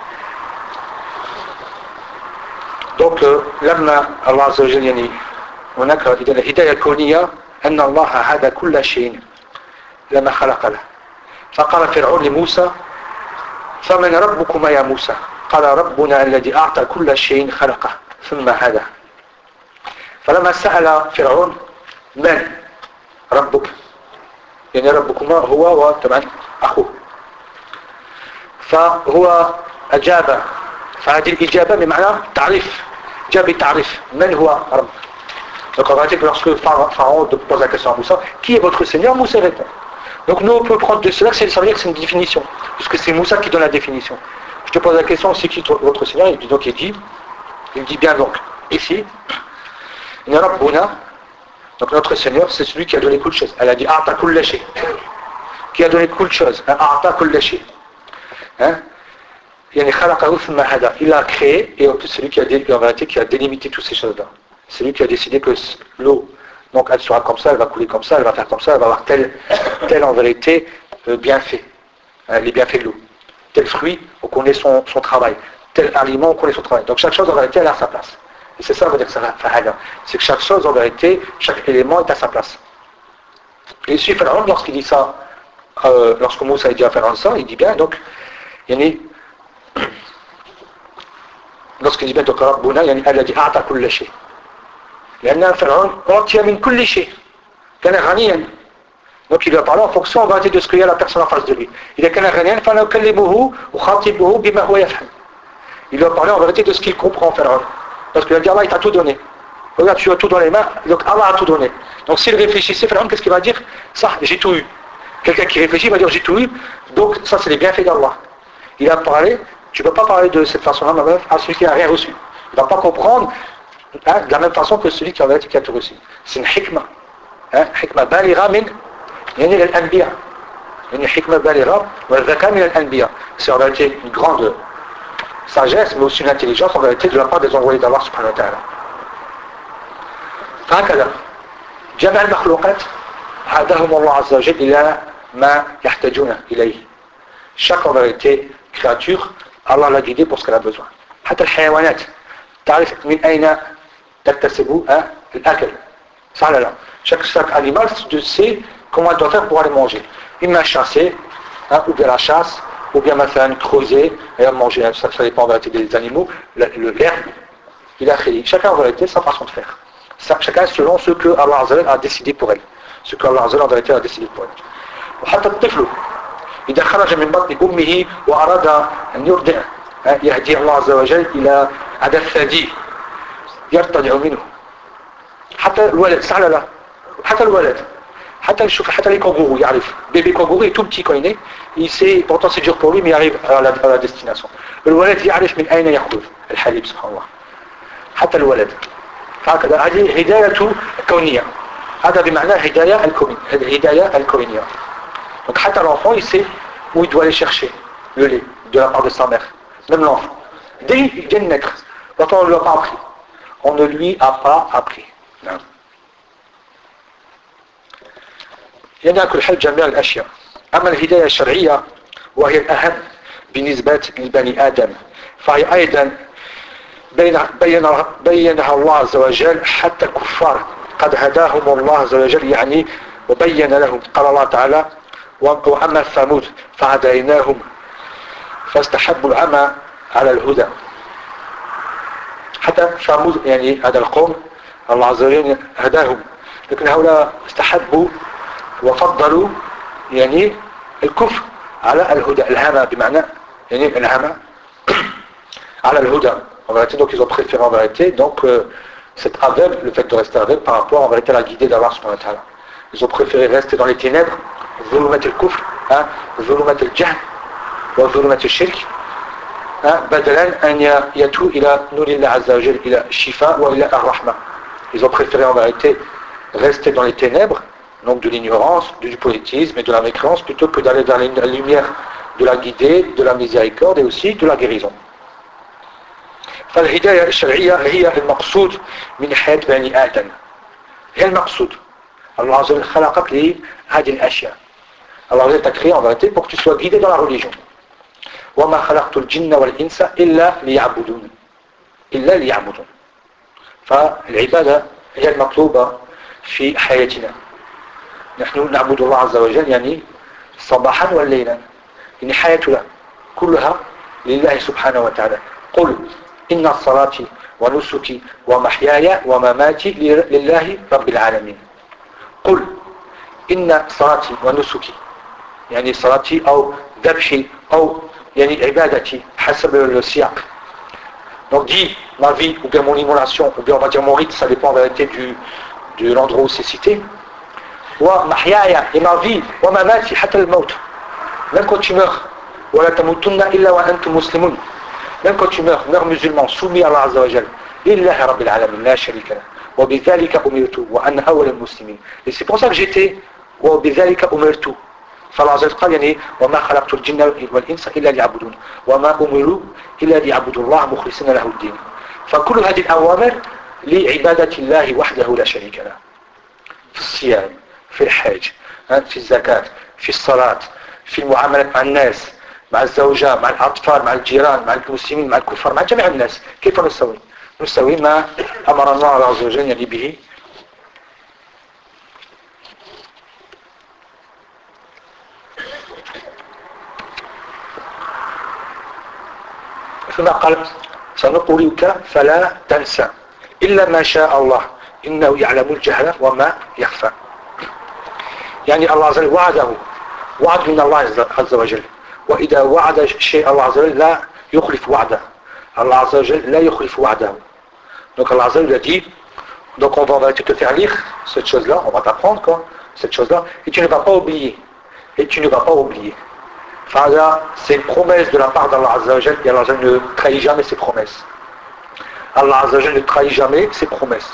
donc لما الله عز وجل يعني هناك الهداية الكونية أن الله هدى كل شيء لما خلق له. فقال فرعون لموسى فمن ربكما يا موسى؟ قال ربنا الذي أعطى كل شيء خلقه ثم هدى. فلما سأل فرعون من ربك؟ يعني ربكما هو وطبعا أخوه، فهو أجاب، فهذه الإجابة بمعنى تعريف، جاب تعريف من هو رب. Donc on va dire que lorsque Pharaon pose la question à Moussa, qui est votre Seigneur? Moussa répond. Donc nous on peut prendre de cela, ça veut dire que c'est une définition, puisque c'est Moussa qui donne la définition. Je te pose la question, c'est qui votre Seigneur? Il dit bien donc, ici, donc notre Seigneur, c'est celui qui a donné beaucoup de choses. Elle a dit A'ta kulla shay, qui a donné beaucoup de choses. A'ta kulla shay. Il a créé, et celui qui a, en vérité, qui a délimité toutes ces choses-là. C'est lui qui a décidé que l'eau, donc elle sera comme ça, elle va couler comme ça, elle va faire comme ça, elle va avoir tel en vérité bienfait, les bienfaits de l'eau. Tel fruit, on connaît son travail. Tel aliment, on connaît son travail. Donc chaque chose en vérité, elle a sa place. Et c'est ça, on va dire que ça va faire. C'est que chaque chose en vérité, chaque élément est à sa place. Et ici, Pharaon, lorsqu'il dit ça, lorsque Moussa a dit à Pharaon ça, il dit bien, donc, lorsqu'il dit bien, donc, Rabbuna, elle a dit, A'ta kulla shay. لأن فرعون أعطي من كل شيء كان غنيا. Donc il lui a parlé en fonction en vérité de ce qu'il y a la personne en face de lui. Il a كان غنيا فنكلمه وخاطبه بما هو يفهم. Il lui a parlé en vérité de ce qu'il comprend Pharaon. Parce qu'il a dit Allah il t'a tout donné. Regarde tu as tout dans les mains, donc Allah a tout donné. Donc s'il réfléchissait Pharaon qu'est-ce qu'il va dire? Ça j'ai tout eu. Quelqu'un qui réfléchit va dire j'ai tout eu. Donc ça c'est les bienfaits d'Allah. Il a parlé, tu ne peux pas parler de cette façon-là à celui qui n'a rien reçu. Il ne va pas comprendre de la même façon que celui qui en vérité qui a tout reçu. C'est une hikmah. Hikmah balira min yani al-anbiya. Une hikmah balira wa dhaka min al-anbiya. C'est en vérité une grande sagesse, mais aussi une intelligence en vérité de la part des envoyés d'Allah subhanahu wa ta'ala. هكذا جمع المخلوقات هداهم الله عز وجل إلى ما يحتاجون إليه. Chaque en vérité créature, Allah l'a guidé pour ce qu'elle a besoin. حتى الحيوانات تعرف من أين تكتسب الأكل. صح ولا لا؟ Chaque animal sait comment il doit faire pour aller manger. Imma chasser, ou bien la chasse, ou bien مثلا creuser et manger. Ça dépend en vérité des animaux. L'herbe, il a créé. Chacun en vérité sa façon de faire. Chacun selon ce que Allah a décidé pour elle. Ce que Allah en vérité a décidé pour elle. وحتى الطفل إذا خرج من بطن أمه وأراد أن يرضع يهدي الله عز وجل إلى هذا الثدي يرتدع منه. حتى الولد سهل له، حتى الولد، حتى نشوف حتى les kangourous يعرف. Bébé kangourou est tout petit quand il est, il sait, pourtant c'est dur pour lui mais il arrive à la destination. الولد يعرف من أين يأخذ الحليب سبحان الله. حتى الولد. هكذا هذه هداية كونية. هذا بمعنى هداية الكونية. الهداية الكونية. Donc حتى l'enfant il sait où il doit aller chercher le lait de la part de sa mère. Même l'enfant. Dès qu'il vient de naître, pourtant on ne lui a pas appris. On ne lui a pas appris. Non. يعني كل حال جميع الأشياء. أما الهداية الشرعية وهي الأهم بالنسبة لبني آدم فهي أيضا بينها الله عز وجل حتى الكفار قد هداهم الله عز وجل يعني وبين لهم. قال الله تعالى وأما الثمود فهديناهم فاستحبوا العمى على الهدى. حتى ثمود يعني هذا القوم الله عز وجل هداهم لكن هؤلاء استحبوا وفضلوا يعني الكفر على الهدى. الهمى بمعنى يعني الهمى على الهدى en vérité. Donc ils ont préféré en vérité donc cet aveugle, le fait de rester aveugle par rapport en vérité à la guidée d'Allah subhanahu wa ta'ala. Ils ont préféré rester dans les ténèbres, ظلمة الكفر ظلمة الجهل وظلمة الشرك بدلا أن يأتوا إلى نور الله عز وجل إلى الشفاء وإلى الرحمة. Ils ont préféré en vérité rester dans les ténèbres, donc de l'ignorance, du politisme et de la mécréance, plutôt que d'aller vers la lumière de la guidée, de la miséricorde et aussi de la guérison. فالهداية الشرعية هي المقصود من حياة بني آدم. هي المقصود. الله عز وجل خلقك لهذه الأشياء. Allah t'a créé en vérité pour que tu sois guidé dans la religion. وما خلقت الجن والإنس إلا ليعبدون. إلا ليعبدون. فالعبادة هي المطلوبة في حياتنا. نحن نعبد الله عز وجل يعني صباحا والليلا. يعني حياتنا كلها لله سبحانه وتعالى. قل إن صلاتي ونسكي ومحياي ومماتي لله رب العالمين. قل إن صلاتي ونسكي يعني صلاتي أو ذبحي أو يعني عبادتي حسب السياق. Donc dit ma vie ou bien mon immolation ou bien on va dire mon rite, ça dépend en vérité de l'endroit où c'est cité. Wa mahyaya et ma vie wa mamati hatta al-maut. Même quand tu meurs wa la tamutunna illa wa antum muslimun. Même quand tu meurs musulman soumis à Allah Azza wa Jal. Lillahi rabbil alamin la sharika lahu. Wa bidhalika umirtu wa ana awwal al-muslimin. Et c'est pour ça que j'étais wa bidhalika umirtu. فالله عز وجل قال يعني وما خلقت الجن والإنس إلا ليعبدون وما أمروا إلا ليعبدوا الله مخلصين له الدين. فكل هذه الأوامر لعبادة الله وحده لا شريك له. في الصيام، في الحج، في الزكاة، في الصلاة، في المعاملة مع الناس، مع الزوجة، مع الأطفال، مع الجيران، مع المسلمين، مع الكفار، مع جميع الناس. كيف نسوي؟ نسوي ما أمر الله عز وجل يعني به. ثم قال سنقرئك فلا تنسى إلا ما شاء الله إنه يعلم الجهل وما يخفى. يعني الله عز وجل وعده وعد من الله عز وجل وإذا وعد شيء الله عز وجل لا يخلف وعده. الله عز وجل لا يخلف وعده. Donc Allah عز وجل a dit donc on va te faire lire cette chose-là, on va t'apprendre quoi, cette chose-là et tu ne vas pas oublier. Et tu ne vas pas oublier. C'est une promesse de la part d'Allah Azza wa Jal et Allah ne trahit jamais ses promesses. Allah Azza wa Jal ne trahit jamais ses promesses.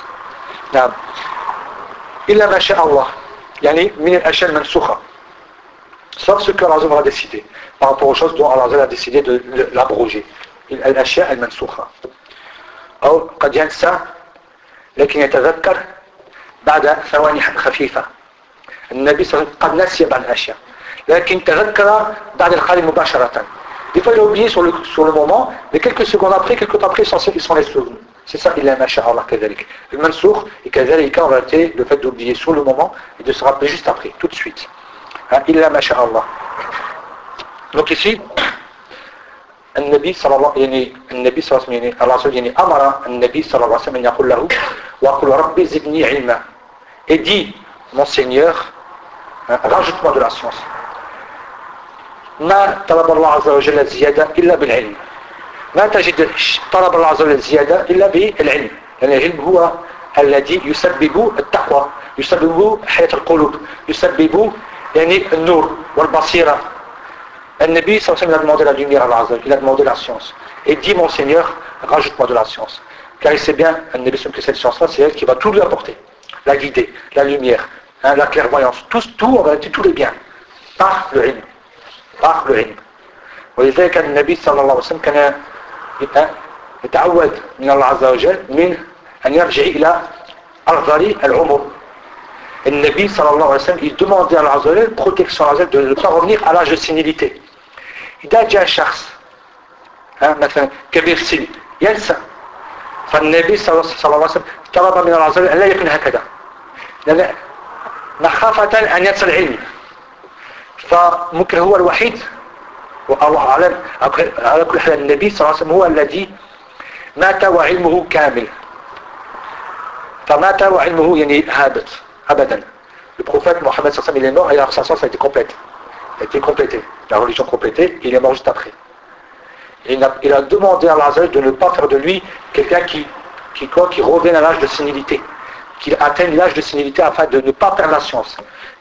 Illa ma sha Allah, yani min al-ashya al-mansukha. Sauf ce que Allah Azza wa Jal a décidé par rapport aux choses dont Allah Azza wa Jal a décidé de l'abroger. Al-ashya al-mansukha. أو قد ينسى لكن يتذكر بعد ثواني خفيفة. النبي صلى الله عليه وسلم قد نسي بعض الأشياء. لكن تذكر بعد القلب مباشرة. Des fois il a oublié sur le moment, mais quelques secondes après, quelques temps après, il s'en est souvenu. C'est ça, il a masha'Allah كذلك. Le mansour et كذلك en réalité le fait d'oublier sur le moment et de se rappeler juste après, tout de suite. Il a masha'Allah. Donc ici, النبي صلى الله يعني النبي صلى الله عليه وسلم يعني الله عز وجل يعني أمر النبي صلى الله عليه وسلم أن يقول له وقل ربي زدني علما. Et dit mon Seigneur rajoute-moi de la science. ما طلب الله عز وجل الزيادة إلا بالعلم. ما تجد طلب الله عز وجل الزيادة إلا بالعلم، لأن العلم هو الذي يسبب التقوى، يسبب حياة القلوب، يسبب يعني النور والبصيرة. النبي صلى الله عليه وسلم a demandé la lumière à Allah Azza wa Jalla, il a demandé la science. Et dit mon Seigneur, rajoute-moi de la science. Car il sait bien, النبي صلى الله عليه وسلم, que cette science-là, c'est elle qui va tout lui apporter. La guider, la lumière, hein, la clairvoyance, tout en réalité, tous les biens. Par le ilm. Par le ilm. ولذلك كان النبي صلى الله عليه وسلم كان يتعود من الله عز وجل من أن يرجع إلى أرذل العمر. النبي صلى الله عليه وسلم il demandait à Allah عز وجل protection à Allah de ne pas revenir à l'âge de sénilité. إذا جاء شخص مثلا كبير السن ينسى، فالنبي صلى الله عليه وسلم طلب من الله عز وجل أن لا يكون هكذا، لأن مخافة أن ينسى العلم. فممكن هو الوحيد والله أعلم على كل حال النبي صلى الله عليه وسلم هو الذي مات وعلمه كامل، فمات وعلمه يعني هابط أبدا. Le prophète Mohammed sallallahu alayhi wa sallam il est mort et alors sa science a été complète, a été complétée, la religion complétée, il est mort juste après. Il a demandé à Allah de ne pas faire de lui quelqu'un qui revienne à l'âge de sénilité, qu'il atteigne l'âge de sénilité afin de ne pas perdre la science.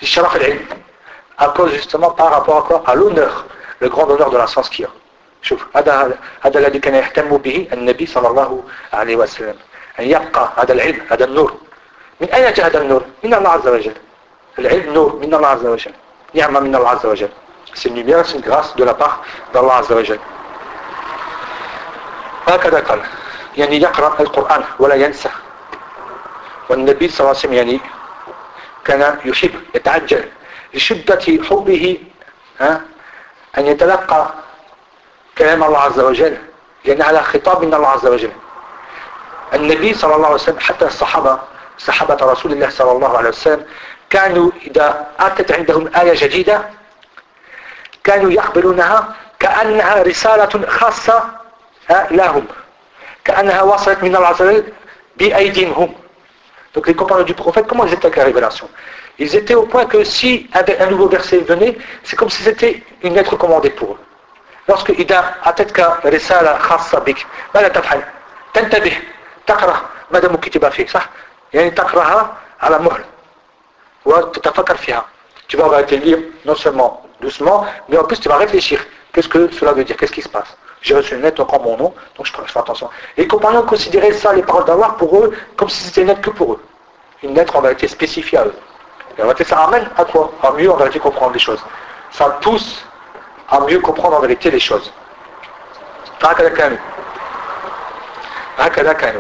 À cause justement par rapport à l'honneur, le grand honneur de la science qu'il y a. شوف هذا الذي كان يهتم به النبي صلى الله عليه وسلم، أن يبقى هذا العلم، هذا النور. من أين جاء هذا النور؟ من الله عز وجل. العلم نور من الله عز وجل، نعمة من الله عز وجل. C'est une lumière, c'est une grâce de la part d'Allah عز وجل. هكذا قال يعني يقرأ القرآن ولا ينسى. والنبي صلى الله عليه وسلم يعني كان يحب يتعجل لشدة حبه أن يتلقى كلام الله عز وجل، لأن على خطاب من الله عز وجل. النبي صلى الله عليه وسلم حتى صحابة رسول الله صلى الله عليه وسلم كانوا إذا أتت عندهم آية جديدة كانوا يقبلونها كأنها رسالة خاصة لهم، كأنها وصلت من الله عز وجل بأيديهم هم. Donc les compagnons du prophète, comment ils étaient avec la révélation? Ils étaient au point que si un nouveau verset venait, c'est comme si c'était une lettre commandée pour eux. Lorsque إذا أتتك رسالة خاصة بك ماذا تفعل؟ تنتبه، تقرأ ما دام كتب فيه، صح؟ يعني تقرأها على مهل وتتفكر فيها. Tu vas te lire non seulement doucement, mais en plus tu vas réfléchir. Qu'est-ce que cela veut dire? Qu'est-ce qui se passe? J'ai reçu une lettre, donc en mon nom, donc je fais attention. Les compagnons considéraient ça, les paroles d'Allah, pour eux, comme si c'était une lettre que pour eux. Une lettre en vérité spécifiée à eux. Et en vérité, ça amène à quoi? À mieux en vérité comprendre les choses. Ça pousse à mieux comprendre en vérité les choses. هكذا كانوا. هكذا كانوا.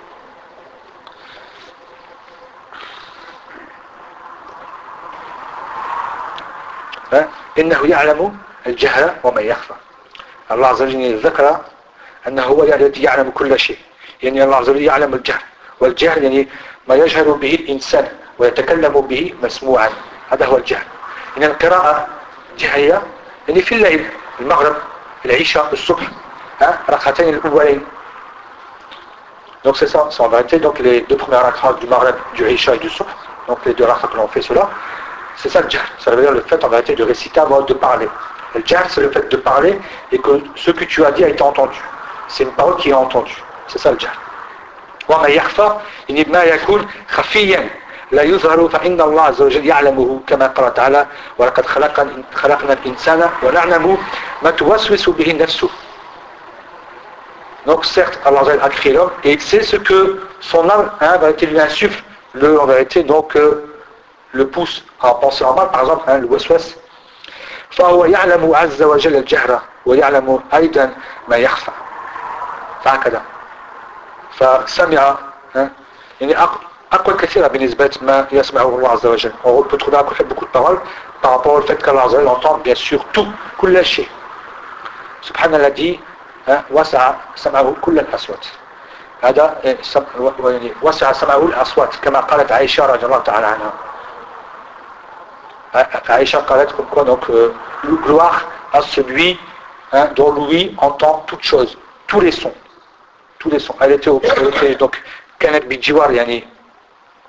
إنه يعلم الجهل وما يخفى. الله عز وجل ذكر أنه هو الذي يعلم كل شيء. يعني الله عز وجل يعلم الجهل، والجهل يعني ما يجهل به الإنسان ويتكلم به مسموعا، هذا هو الجهل. إن القراءة جهية يعني في الليل، المغرب، العشاء، الصبح، ركعتين الأولين. Donc c'est ça, c'est en vérité donc les deux premières rak'ahs du maghrib, du isha et du subh, donc les deux rak'ahs que l'on fait cela, c'est ça le jahl. Ça veut dire le fait en vérité de réciter avant de parler. Le jahl, c'est le fait de parler et que ce que tu as dit a été entendu. C'est une parole qui est entendue. C'est ça le jahl. وما يخفى إن ما يكون خفيا لا يظهر فإن الله عز وجل يعلمه كما قال تعالى ولقد خلقنا الإنسان ونعلم ما توسوس به نفسه. Donc certes, Allah a créé l'homme et il sait ce que son âme en vérité lui insuffle, en vérité donc le pousse à penser en mal, par exemple le waswas. فهو يعلم عز وجل الجهر ويعلم أيضا ما يخفى. فهكذا. فسمع يعني أقوى كثيرا بالنسبة ما يسمعه الله عز وجل. On peut trouver beaucoup de paroles par rapport au fait qu'Allah عز وجل entend bien sûr tout, كل شيء. سبحان الذي وسع سمعه كل الأصوات. هذا يعني وسع سمعه الأصوات كما قالت عائشة رضي الله تعالى عنها. Aïcha قالت comme quoi donc gloire à celui dont l'ouïe entend toutes choses, tous les sons. Elle était donc كانت بجوار يعني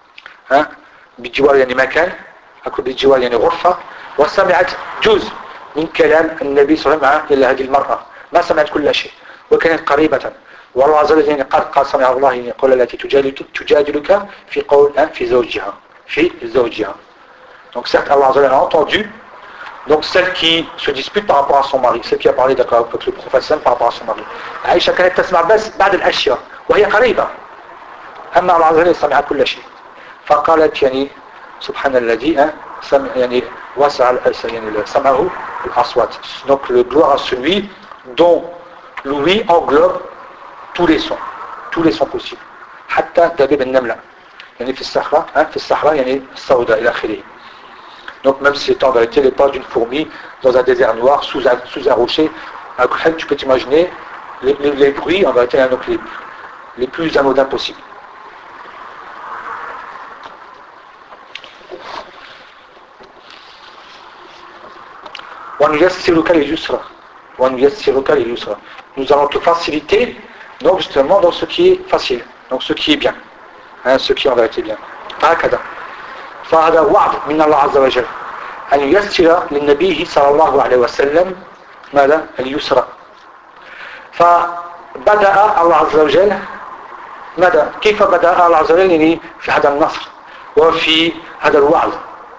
بجوار يعني مكان، أكو بجوار يعني غرفة، وسمعت جزء من كلام النبي صلى الله عليه وسلم إلى هذه المرأة، ما سمعت كل شيء وكانت قريبة. والله عز وجل يعني قال سمع الله يقول التي تجادلك في زوجها. Donc certes Allah Azza wa Jalla a entendu donc celle qui se dispute par rapport à son mari, celle qui a parlé d'accord avec le prophète par rapport à son mari. Aïcha كانت تسمع بس بعد الأشياء وهي قريبة. أما الله عز وجل سمع كل شيء. فقالت يعني سبحان الذي يعني وسع يعني سمعه الأصوات. Donc le gloire à celui dont l'ouïe englobe tous les sons possibles. حتى دبيب النملة يعني في الصحراء يعني السوداء إلى آخره. Donc même si c'est en vérité les pas d'une fourmi dans un désert noir sous un rocher, tu peux t'imaginer les bruits en vérité donc les plus anodins possibles. Nous allons te faciliter donc justement dans ce qui est facile, donc ce qui est bien, ce qui est en vérité bien. فهذا وعد من الله عز وجل أن ييسر للنبي صلى الله عليه وسلم ماذا؟ اليسر. فبدأ الله عز وجل ماذا؟ كيف بدأ الله عز وجل يعني في هذا النصر وفي هذا الوعد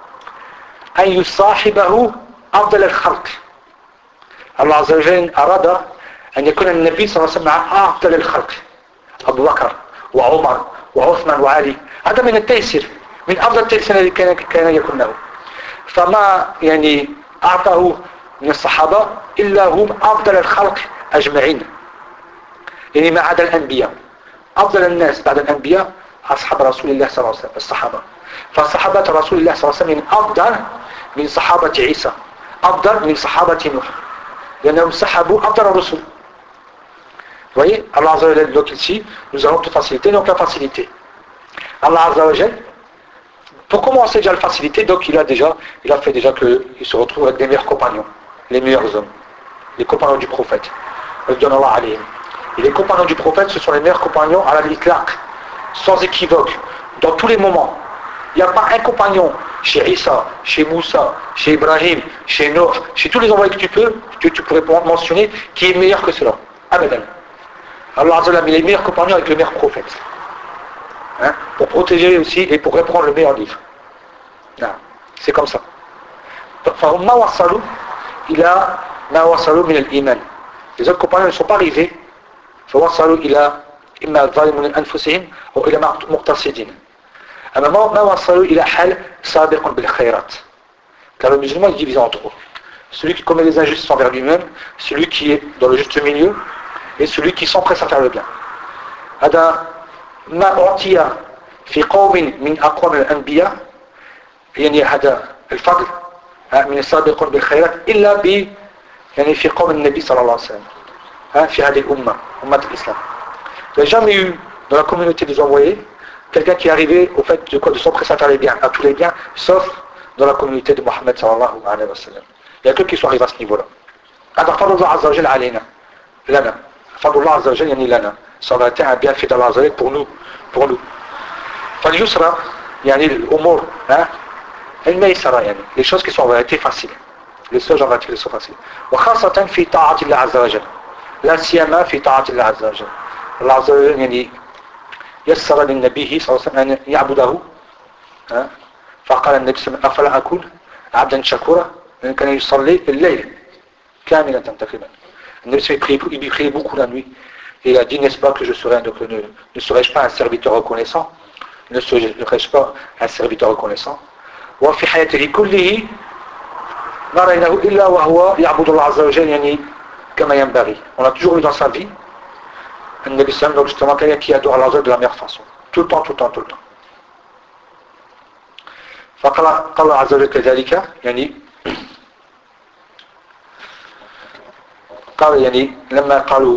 أن يصاحبه أفضل الخلق. الله عز وجل أراد أن يكون النبي صلى الله عليه وسلم مع أفضل الخلق، أبو بكر وعمر وعثمان وعلي. هذا من التيسير، من أفضل التيسير الذي كان يكون له. فما يعني أعطاه من الصحابة إلا هم أفضل الخلق أجمعين، يعني ما عدا الأنبياء. أفضل الناس بعد الأنبياء أصحاب رسول الله صلى الله عليه وسلم، الصحابة. فصحابة رسول الله صلى الله عليه وسلم أفضل من صحابة عيسى، أفضل من صحابة نوح، لأنهم سحبوا أفضل الرسل. Vous voyez, Allah Azza wa Jal, donc ici, nous allons te faciliter, donc la facilité. Allah Azza wa Jal, pour commencer déjà la facilité, donc il a fait déjà qu'il se retrouve avec des meilleurs compagnons, les meilleurs hommes, les compagnons du prophète. Et les compagnons du prophète, ce sont les meilleurs compagnons à la l'itlaq, sans équivoque, dans tous les moments. Il n'y a pas un compagnon chez Isa, chez Moussa, chez Ibrahim, chez Noé, chez tous les envoyés que tu pourrais mentionner, qui est meilleur que cela. Abadan. Allah Azza wa Jalla a mis les meilleurs compagnons avec le meilleur prophète. Pour protéger aussi et pour reprendre le meilleur livre. C'est comme ça. فهم وصلوا إلى ما وصلوا من الإيمان. Les autres compagnons ne sont pas arrivés. فوصلوا إلى إما ظالم من أنفسهم أو إلى مقتصدين. أما ما وصلوا إلى حال سابق بالخيرات. Car le musulman est divisé en trois. Celui qui commet des injustices envers lui-même, celui qui est dans le juste milieu, et celui qui s'empresse à faire le bien. هذا ما أعطي في قوم من أقوام الأنبياء يعني هذا الفضل من السابقون بالخيرات إلا يعني في قوم النبي صلى الله عليه وسلم في هذه الأمة أمة الإسلام. Il n'y a jamais eu dans la communauté des envoyés quelqu'un qui est arrivé au fait de s'empresser à faire les biens, à tous les biens, sauf dans la communauté de Mohammed sallallahu alayhi wa sallam. Il y a que qui sont arrivés à ce niveau-là. هذا فضل الله عز وجل علينا لنا. فضل الله عز وجل يعني لنا. Ça va être un bienfait d'Allah Azza wa Jalla pour nous. فاليسرى يعني الأمور الميسرة يعني les choses qui sont en vérité faciles. Les choses en vérité qui sont faciles. وخاصة في طاعة الله عز وجل. لا سيما في طاعة الله عز وجل. الله عز وجل يعني يسر للنبي صلى الله عليه وسلم أن يعبده. فقال النبي صلى الله عليه وسلم أفلا أكون عبدا شكورا. لأنه كان يصلي الليل كاملة تقريبا. النبي صلى الله عليه وسلم il priait beaucoup la nuit. Et il a dit, n'est-ce pas, que ne serais-je pas un serviteur reconnaissant? Ne serais-je pas un serviteur reconnaissant? وفي حياته كله ما رأيناه إلا وهو يعبد الله عز وجل يعني كما ينبغي. On a toujours eu dans sa vie un Nabi sallam, donc justement quelqu'un qui adore Allah de la meilleure façon. Tout le temps. فقال الله عز وجل كذلك يعني قال يعني لما قالوا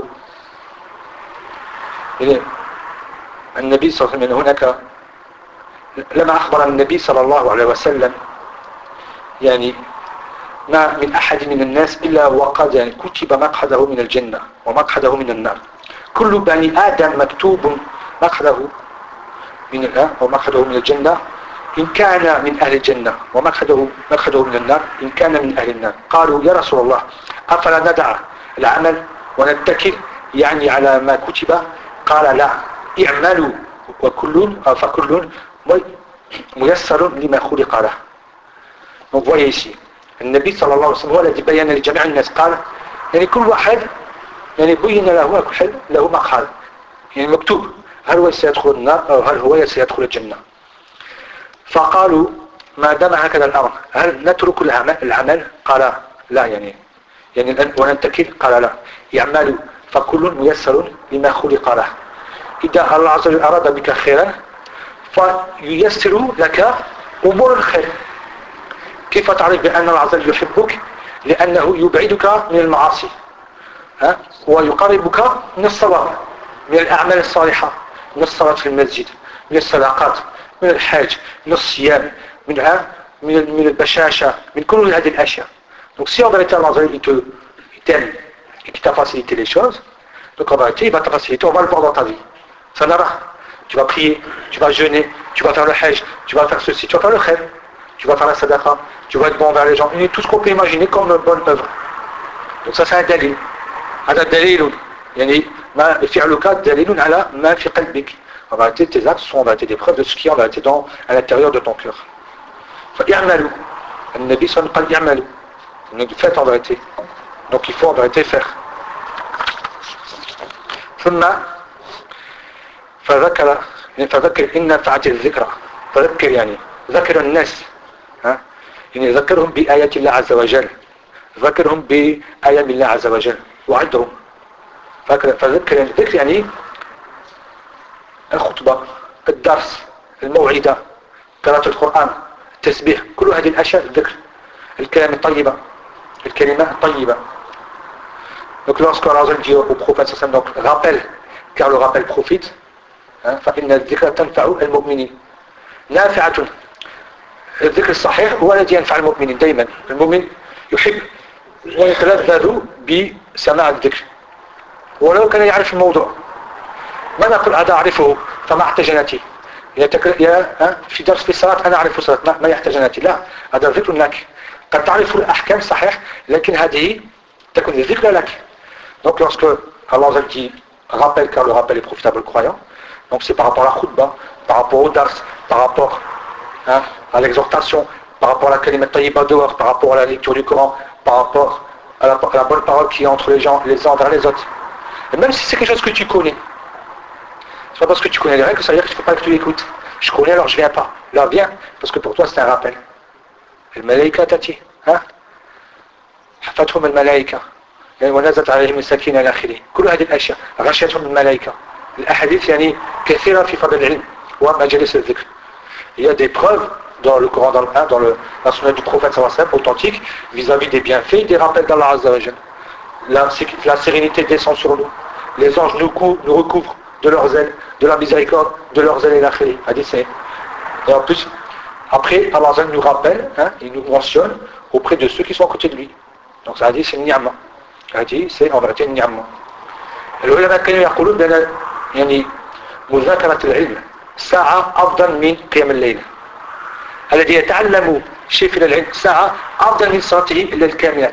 النبي صلى الله عليه وسلم هناك لما أخبر النبي صلى الله عليه وسلم يعني ما من أحد من الناس إلا وقد يعني كتب مقعده من الجنة ومقعده من النار. كل بني آدم مكتوب مقعده من الجنة إن كان من أهل الجنة ومدخله من النار إن كان من أهل النار قالوا يا رسول الله أفلا ندع العمل ونتكل يعني على ما كتب قال لا اعملوا فكل ميسر لما خلق له. Donc vous voyez ici النبي صلى الله عليه وسلم هو الذي بين لجميع الناس قال يعني كل واحد يعني بين له كل حد له مقال يعني مكتوب هل هو سيدخل النار أو هل هو سيدخل الجنة. فقالوا ما دام هكذا الأمر هل نترك العمل قال لا يعني وننتكل قال لا يعملوا فكل ميسر لما خلق له. إذا الله عز وجل أراد بك خيرا فييسر لك أمور الخير. كيف تعرف بأن الله عز وجل يحبك؟ لأنه يبعدك من المعاصي ويقربك من الصلاة من الأعمال الصالحة من الصلاة في المسجد من الصدقات من الحج من الصيام من البشاشة من كل هذه الأشياء. Donc si en vérité Allah il t'aime et qu'il t'a facilité les choses, donc en vérité il va te faciliter, on va le voir dans ta vie. Ça n'ira. Tu vas prier, tu vas jeûner, tu vas faire le hajj, tu vas faire ceci, tu vas faire le khair, tu vas faire la sadaqa, tu vas être bon vers les gens, et tout ce qu'on peut imaginer comme une bonne œuvre. Donc ça c'est un dalil. هذا دليل يعني ما فعلك دليل على ما في قلبك. En vérité tes actes sont en vérité des preuves de ce qui est en vérité à l'intérieur de ton cœur. فاعملوا النبي صلى الله عليه وسلم قال اعملوا. Donc faites en vérité. Donc il faut en vérité faire. ثم فذكر إن نفعت الذكرى فذكر يعني ذكر الناس يعني ذكرهم بآيات الله عز وجل ذكرهم بآيات الله عز وجل وعدهم فذكر الذكر يعني الخطبة الدرس الموعظة قراءة القرآن التسبيح كل هذه الأشياء الذكر الكلام الطيبة الكلمة الطيبة. Donc lorsque Allah dit au prophète sallallahu alayhi wa sallam donc rappelle car le rappel profite فإن الذكر تنفع المؤمنين. نافعة الذكر الصحيح هو الذي ينفع المؤمنين دائما. المؤمن يحب ويتلذذ بسماع الذكر ولو كان يعرف الموضوع. ما نقول هذا أعرفه فما احتجنتي في درس في الصلاة أنا أعرف الصلاة ما يحتجنتي لا هذا ذكر لك. قد تعرف الأحكام صحيح لكن هذه تكون ذكر لك. Donc lorsque Allah dit rappelle car le rappel est profitable au croyant, donc c'est par rapport à la khutbah, par rapport au dars, par rapport à l'exhortation, par rapport à la kalimat tayyiba dehors, par rapport à la lecture du Coran, par rapport à la bonne parole qui est entre les gens, les uns vers les autres. Et même si c'est quelque chose que tu connais, c'est pas parce que tu connais les règles que ça veut dire qu'il ne faut pas que tu l'écoutes. Je connais alors je viens pas. Là viens, parce que pour toi c'est un rappel. الملائكة تأتي حفتهم الملائكة ونزلت عليهم السكينة إلى آخره كل هذه الأشياء غشيتهم الملائكة. الأحاديث يعني كثيرة في فضل العلم ومجالس الذكر. Il y a des preuves dans le Coran, dans la sunna du prophète sallallahu alayhi wa sallam authentique vis-à-vis des bienfaits et des rappels d'Allah azza wa jal. La sérénité descend sur nous. Les anges nous recouvrent de leurs ailes, de la miséricorde, de leurs ailes et l'akhiri. Et en plus, après, Allah nous rappelle, il nous mentionne auprès de ceux qui sont à côté de lui. Donc ça dit c'est une ni'ma. Ça dit c'est en vérité une ni'ma. العلماء كانوا يقولون بأن يعني مذاكرة العلم ساعة أفضل من قيام الليل. الذي يتعلم شيء في العلم ساعة أفضل من صلاته إلا الكاملة.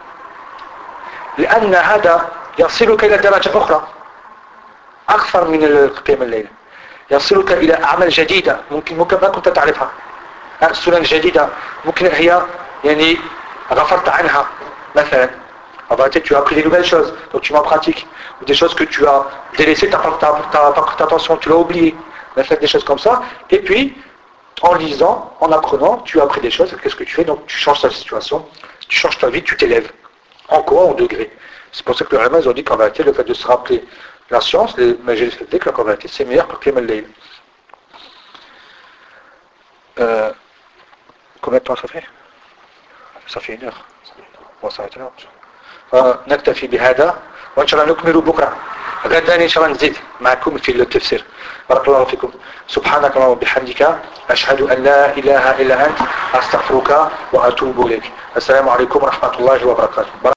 لأن هذا يصلك إلى درجة أخرى أكثر من قيام الليل. يصلك إلى أعمال جديدة ممكن ما كنت تعرفها. السنن الجديدة ممكن هي يعني غفرت عنها مثلا. En vérité, tu as appris des nouvelles choses, donc tu m'en pratiques. Ou des choses que tu as délaissées, tu n'as pas prêté attention, tu l'as oublié. Des choses comme ça. Et puis, en lisant, en apprenant, tu as appris des choses. Qu'est-ce que tu fais? Donc tu changes ta situation, tu changes ta vie, tu t'élèves. En quoi? En degré. C'est pour ça que les ulama ont dit qu'en vérité, le fait de se rappeler la science, les majalis al-dhikr, qu'en vérité, c'est meilleur que Qiyam al-Layl. Combien de temps ça fait? Ça fait 1 heure. Bon, ça va être 1 heure. نكتفي بهذا وإن شاء الله نكمل بكرة غدا إن شاء الله نزيد معكم في التفسير. بارك الله فيكم. سبحانك اللهم وبحمدك أشهد أن لا إله إلا أنت أستغفرك وأتوب إليك. السلام عليكم ورحمة الله وبركاته.